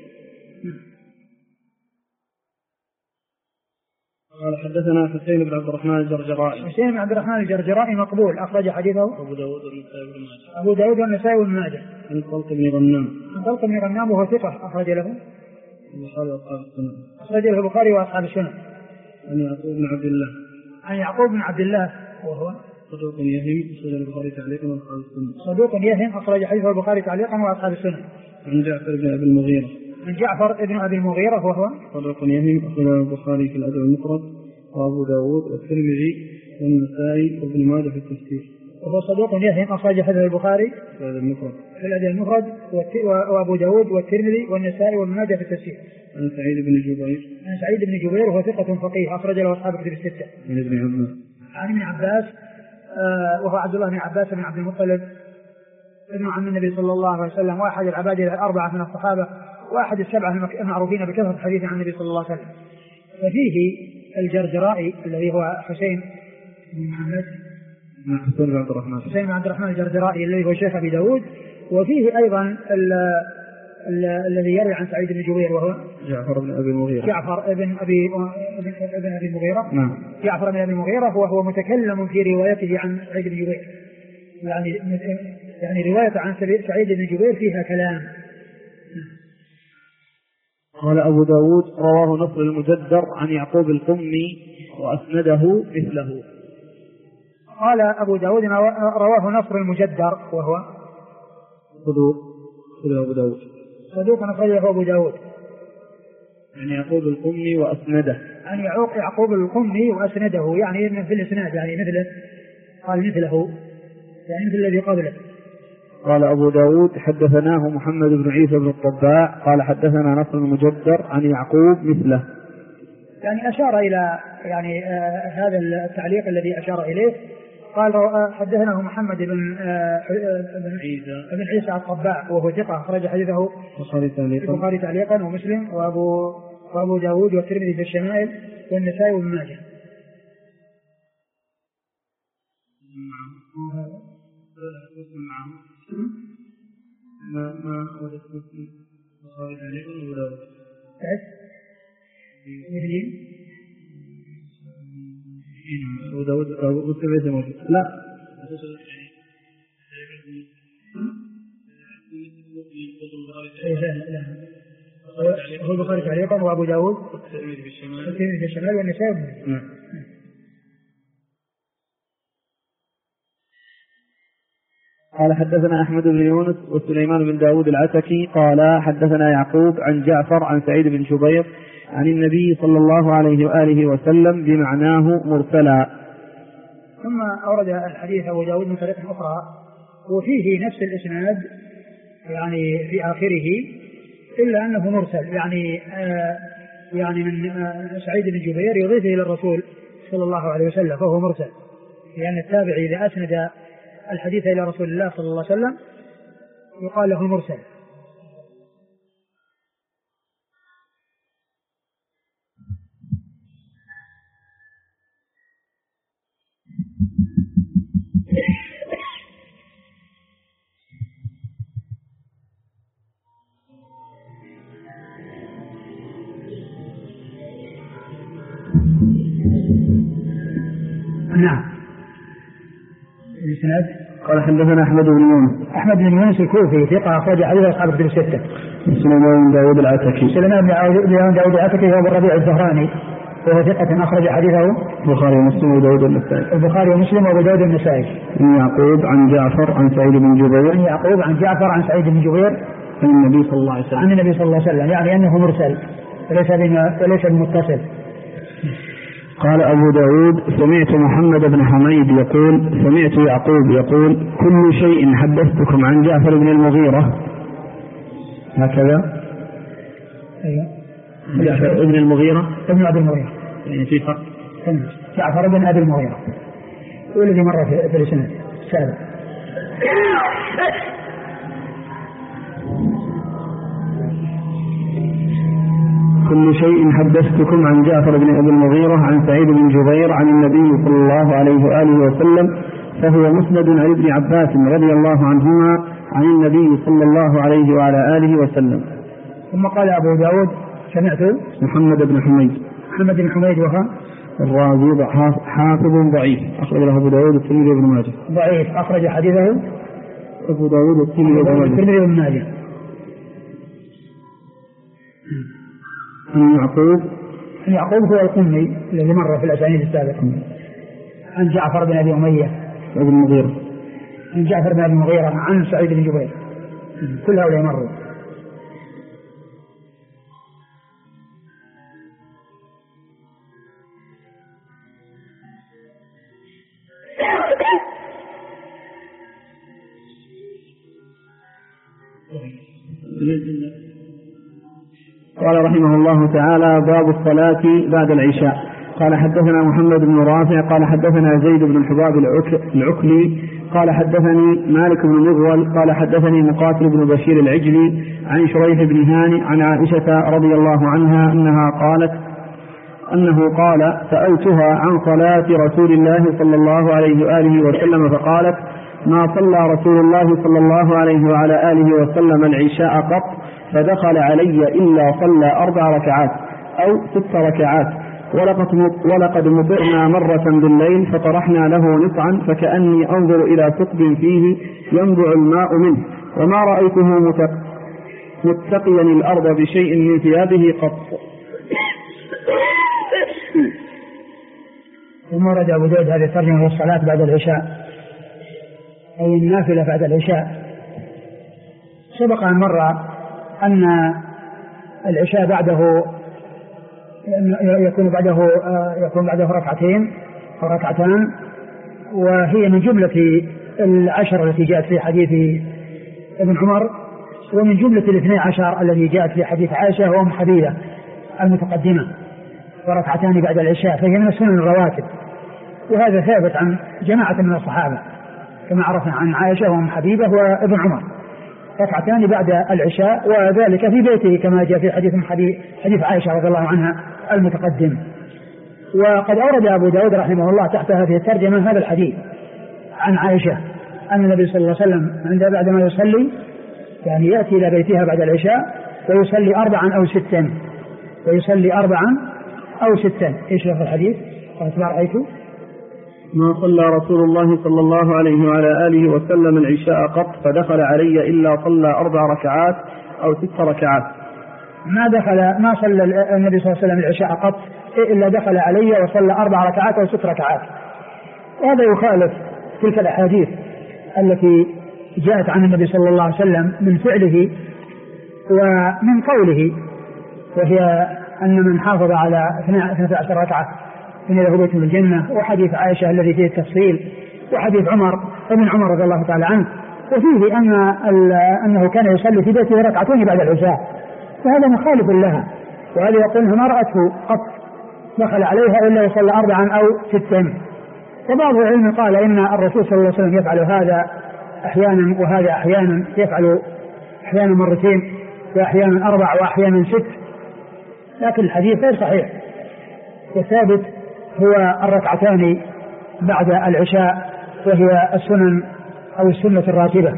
قال حدثنا حسين بن عبد الرحمن الجرجرائي. حسين بن عبد الرحمن الجرجرائي مقبول، أخرج حديثه أبو داود والنسائي وابن ماجه. عن طلق بن غنام. عن طلق بن غنام وهو ثقة، أخرج له البخاري وأصحاب السنن. أخرج له البخاري وأصحاب السنن. عن يعقوب بن عبد الله. عن يعقوب بن عبد الله وهو صدوق يهم، أخرج البخاري تعليقا وأصحاب السنن. صدوق يهم، أخرج حديثه البخاري تعليقا وأصحاب السنن. عن جعفر بن أبي المغيرة. من جعفر بن أبي المغيرة وهو صدوق يهم، أخرج البخاري في الأدب المفرد وأبو داود والترمذي والنسائي وابن ماجه في التفسير. وهو صدوق يهم، أخرج حديثه البخاري في الأدب المفرد وأبو داود والترمذي والنسائي وابن ماجه في التفسير. عن سعيد بن جبير. عن سعيد بن جبير وهو ثقة فقيه، أخرج له أصحاب الكتب الستة. عن ابن عباس. عن ابن عباس وهو عبد الله بن عباس بن عبد المطلب ابن عم النبي صلى الله عليه وسلم، وأحد العباد الأربعة من الصحابة، وأحد السبعة المعروفين بكثرة الحديث عن النبي صلى الله عليه وسلم. ففيه الجرجرائي الذي هو حسين بن محمد حسين بن عبد الرحمن الجرجرائي الذي هو شيخ أبي داود، وفيه أيضا الذي يروي عن سعيد بن جبير وهو جعفر بن أبي المغيرة. جعفر بن أبي المغيرة. نعم. جعفر بن أبي المغيرة وهو متكلم في روايته عن سعيد بن جبير، يعني رواية عن سعيد بن جبير فيها كلام. قال أبو داود رواه نصر المجدر عن يعقوب القمي وأسنده مثله. قال أبو داود رواه نصر المجدر وهو صدوق أبو داود صدوق أخرجه أبو داود. عن يعقوب القمي وأسنده. عن يعقوب القمي وأسنده، يعني في الإسناد يعني مثله، قال مثله يعني مثل الذي قبله. قال أبو داود حدثناه محمد بن عيسى بن الطباع قال حدثنا نصر المجدر عن يعقوب مثله، يعني أشار إلى يعني هذا التعليق الذي أشار إليه. قال حدثناه محمد بن عيسى الطباع وهو ثقة، أخرج حديثه البخاري تعليقا ومسلم وأبو داود والترمذي في الشمائل والنسائي وابن ماجه. ما وجدت مسلم البخاري تعليقا وأبو داود. أبو داود مسلم ليس موجود. لا هو البخاري تعليقا وأبو داود والترمذي في الشمال والنسائي. قال حدثنا أحمد بن يونس وسليمان بن داود العتكي قال حدثنا يعقوب عن جعفر عن سعيد بن جبير عن النبي صلى الله عليه وآله وسلم بمعناه مرسلا. ثم أورد الحديث أبو داود من طريق أخرى وفيه نفس الإسناد يعني في آخره، إلا أنه مرسل، يعني من سعيد بن جبير يضيفه إلى الرسول صلى الله عليه وسلم، فهو مرسل، لأن التابع إذا أسند الحديث إلى رسول الله صلى الله عليه وسلم يقال له مرسل. نعم. الإسناد قال حدثنا أحمد بن يونس. أحمد بن يونس الكوفي ثقة، أخرج حديث أصحاب الكتب الستة. سليمان بن داود العتكي. سليمان بن داود العتكي هو أبو الربيع الزهراني وهو ثقة أخرج حديثه البخاري ومسلم وداود النسائي. البخاري ومسلم وأبو داود النسائي. عن يعقوب عن جعفر عن سعيد بن جبير. عن يعقوب عن جعفر عن سعيد بن جبير عن النبي صلى الله عليه وسلم. عن النبي صلى الله عليه وسلم، يعني أنه مرسل وليس بمتصل. قال أبو داود: سمعت محمد بن حميد يقول: سمعت يعقوب يقول: كل شيء حدثتكم عن جعفر بن المغيرة. هكذا. أيوة. جعفر بن المغيرة ابن أبي المغيرة، يعني في فرق. جعفر بن أبي المغيرة والذي مر في السنة السابق. كل شيء حدثتكم عن جعفر بن أبي المغيرة عن سعيد بن جبير عن النبي صلى الله عليه وآله وسلم، فهو مسند عن ابن عباس رضي الله عنهما عن النبي صلى الله عليه وعلى آله وسلم. ثم قال أبو داود: سمعت محمد بن حميد. محمد بن حميد وهو الرازي حافظ ضعيف، أخرج له أبو داود الترمذي وابن ماجه. ضعيف، أخرج حديثه أبو داود الترمذي وابن ماجه. عن يعقوب هو القمي الذي مر في الأسانيد السابقة. عن جعفر بن أبي أمية ابن المغيرة. عن جعفر بن أبي المغيرة عن سعيد بن جبير. كل هؤلاء مروا. قال رحمه الله تعالى: باب الصلاة بعد العشاء. قال حدثنا محمد بن رافع قال حدثنا زيد بن الحباب العكلي قال حدثني مالك بن مغول قال حدثني مقاتل بن بشير العجلي عن شريح بن هاني عن عائشة رضي الله عنها أنه قال: سألتها عن صلاة رسول الله صلى الله عليه وآله وسلم فقالت: ما صلى رسول الله صلى الله عليه وعلى آله وسلم العشاء قط فدخل علي إلا صلى 4 ركعات أو 6 ركعات، ولقد مطرنا مرة بالليل فطرحنا له نطعا فكأني أنظر إلى ثقب فيه ينبع الماء منه، وما رأيته متقيا الأرض بشيء من ثيابه قط. ثم ورد أبو داود هذه الترجمة والصلاة بعد العشاء أي النافلة بعد العشاء. سبق أن مر أن العشاء بعده يكون بعده ركعتين أو ركعتان، وهي من جملة 10 التي جاءت في حديث ابن عمر، ومن جملة 12 التي جاءت في حديث عائشة وأم حبيبة المتقدمة، وركعتان بعد العشاء، فهي من السنن الرواتب. وهذا ثابت عن جماعة من الصحابة كما عرفنا عن عائشة وأم حبيبة وابن عمر، ركعتان بعد العشاء، وذلك في بيته كما جاء في حديث عائشة رضي الله عنها المتقدم. وقد أورد أبو داود رحمه الله تحت هذه الترجمة هذا الحديث عن عائشة أن النبي صلى الله عليه وسلم بعدما يصلي يعني يأتي إلى بيتها بعد العشاء ويصلي 4 أو 6 ويصلي 4 أو 6. إيش لفظ الحديث؟ قالت: ما رأيته ما صلى رسول الله صلى الله عليه وعلى آله وسلم العشاء قط فدخل علي إلا صلى 4 ركعات أو 6 ركعات. ما صلى النبي صلى الله عليه وسلم العشاء قط إلا دخل علي وصلى 4 ركعات أو 6 ركعات. وهذا يخالف تلك الأحاديث التي جاءت عن النبي صلى الله عليه وسلم من فعله ومن قوله، وهي أن من حافظ على 12 ركعة إن له بيت من الجنة، وحديث عائشة الذي فيه التفصيل، وحديث ابن عمر رضي الله تعالى عنه، وفيه أنه كان يصلي في بيته 2 ركعتين بعد العشاء، فهذا مخالف لها. وهذا يقول ما رأته قط دخل عليها إلا يصلي 4 أو 6. وبعض العلم قال إن الرسول صلى الله عليه وسلم يفعل هذا أحيانا وهذا أحيانا، يفعل أحيانا 2 وأحيانا 4 وأحيانا 6، لكن الحديث غير صحيح. وثابت هو 2 ركعتان بعد العشاء، وهي السنن أو السنة الراتبة.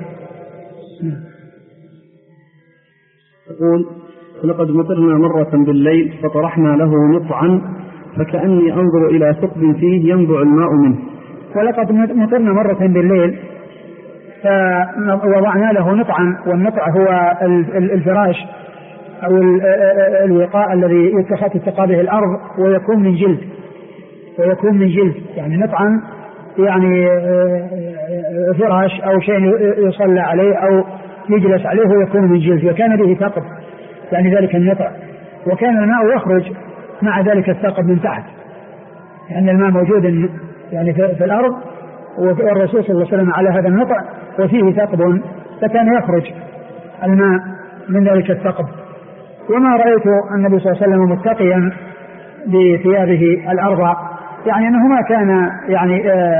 يقول: لقد مطرنا مرة بالليل فطرحنا له نطعا فكأني أنظر إلى ثقب فيه ينبع الماء منه. ولقد مطرنا مرة بالليل فوضعنا له نطعا، والنطع هو الفراش أو الوقاء الذي تتقى به الأرض ويكون من جلد يعني نطعا يعني فراش أو شيء يصلى عليه أو يجلس عليه ويكون من جلد، وكان به ثقب يعني ذلك النطع، وكان الماء يخرج مع ذلك الثقب من تحت، لأن الماء موجود يعني في الأرض، والرسول صلى الله عليه وسلم على هذا النطع وفيه ثقب، فكان يخرج الماء من ذلك الثقب. وما رأيت النبي صلى الله عليه وسلم متقيا بثيابه الأرض، يعني أنه ما كان يعني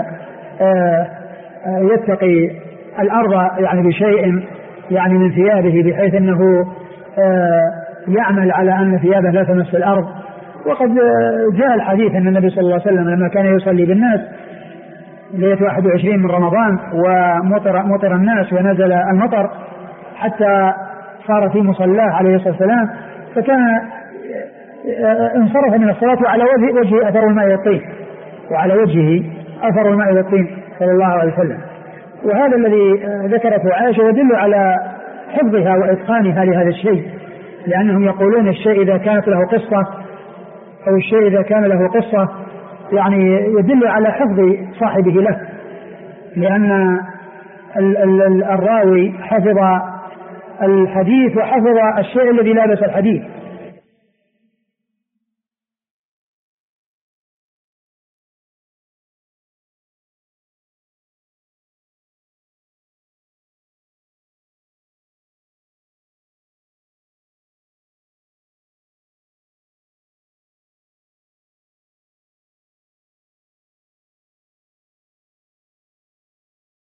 يتقي الأرض يعني بشيء يعني من ثيابه، بحيث أنه يعمل على أن ثيابه لا تمس الأرض. وقد جاء الحديث أن النبي صلى الله عليه وسلم لما كان يصلي بالناس ليلة 21 من رمضان ومطر الناس ونزل المطر حتى صار في مصلاه عليه الصلاة والسلام، فكان انصرف من الصلاة وعلى وجهه أثر الماء والطين، وعلى وجهه أثر الماء والطين صلى الله عليه وسلم. وهذا الذي ذكرته عائشة يدل على حفظها وإتقانها لهذا الشيء، لأنهم يقولون الشيء إذا كانت له قصة أو الشيء إذا كان له قصة يعني يدل على حفظ صاحبه له، لأن الراوي حفظ الحديث وحفظ الشيء الذي لابس الحديث،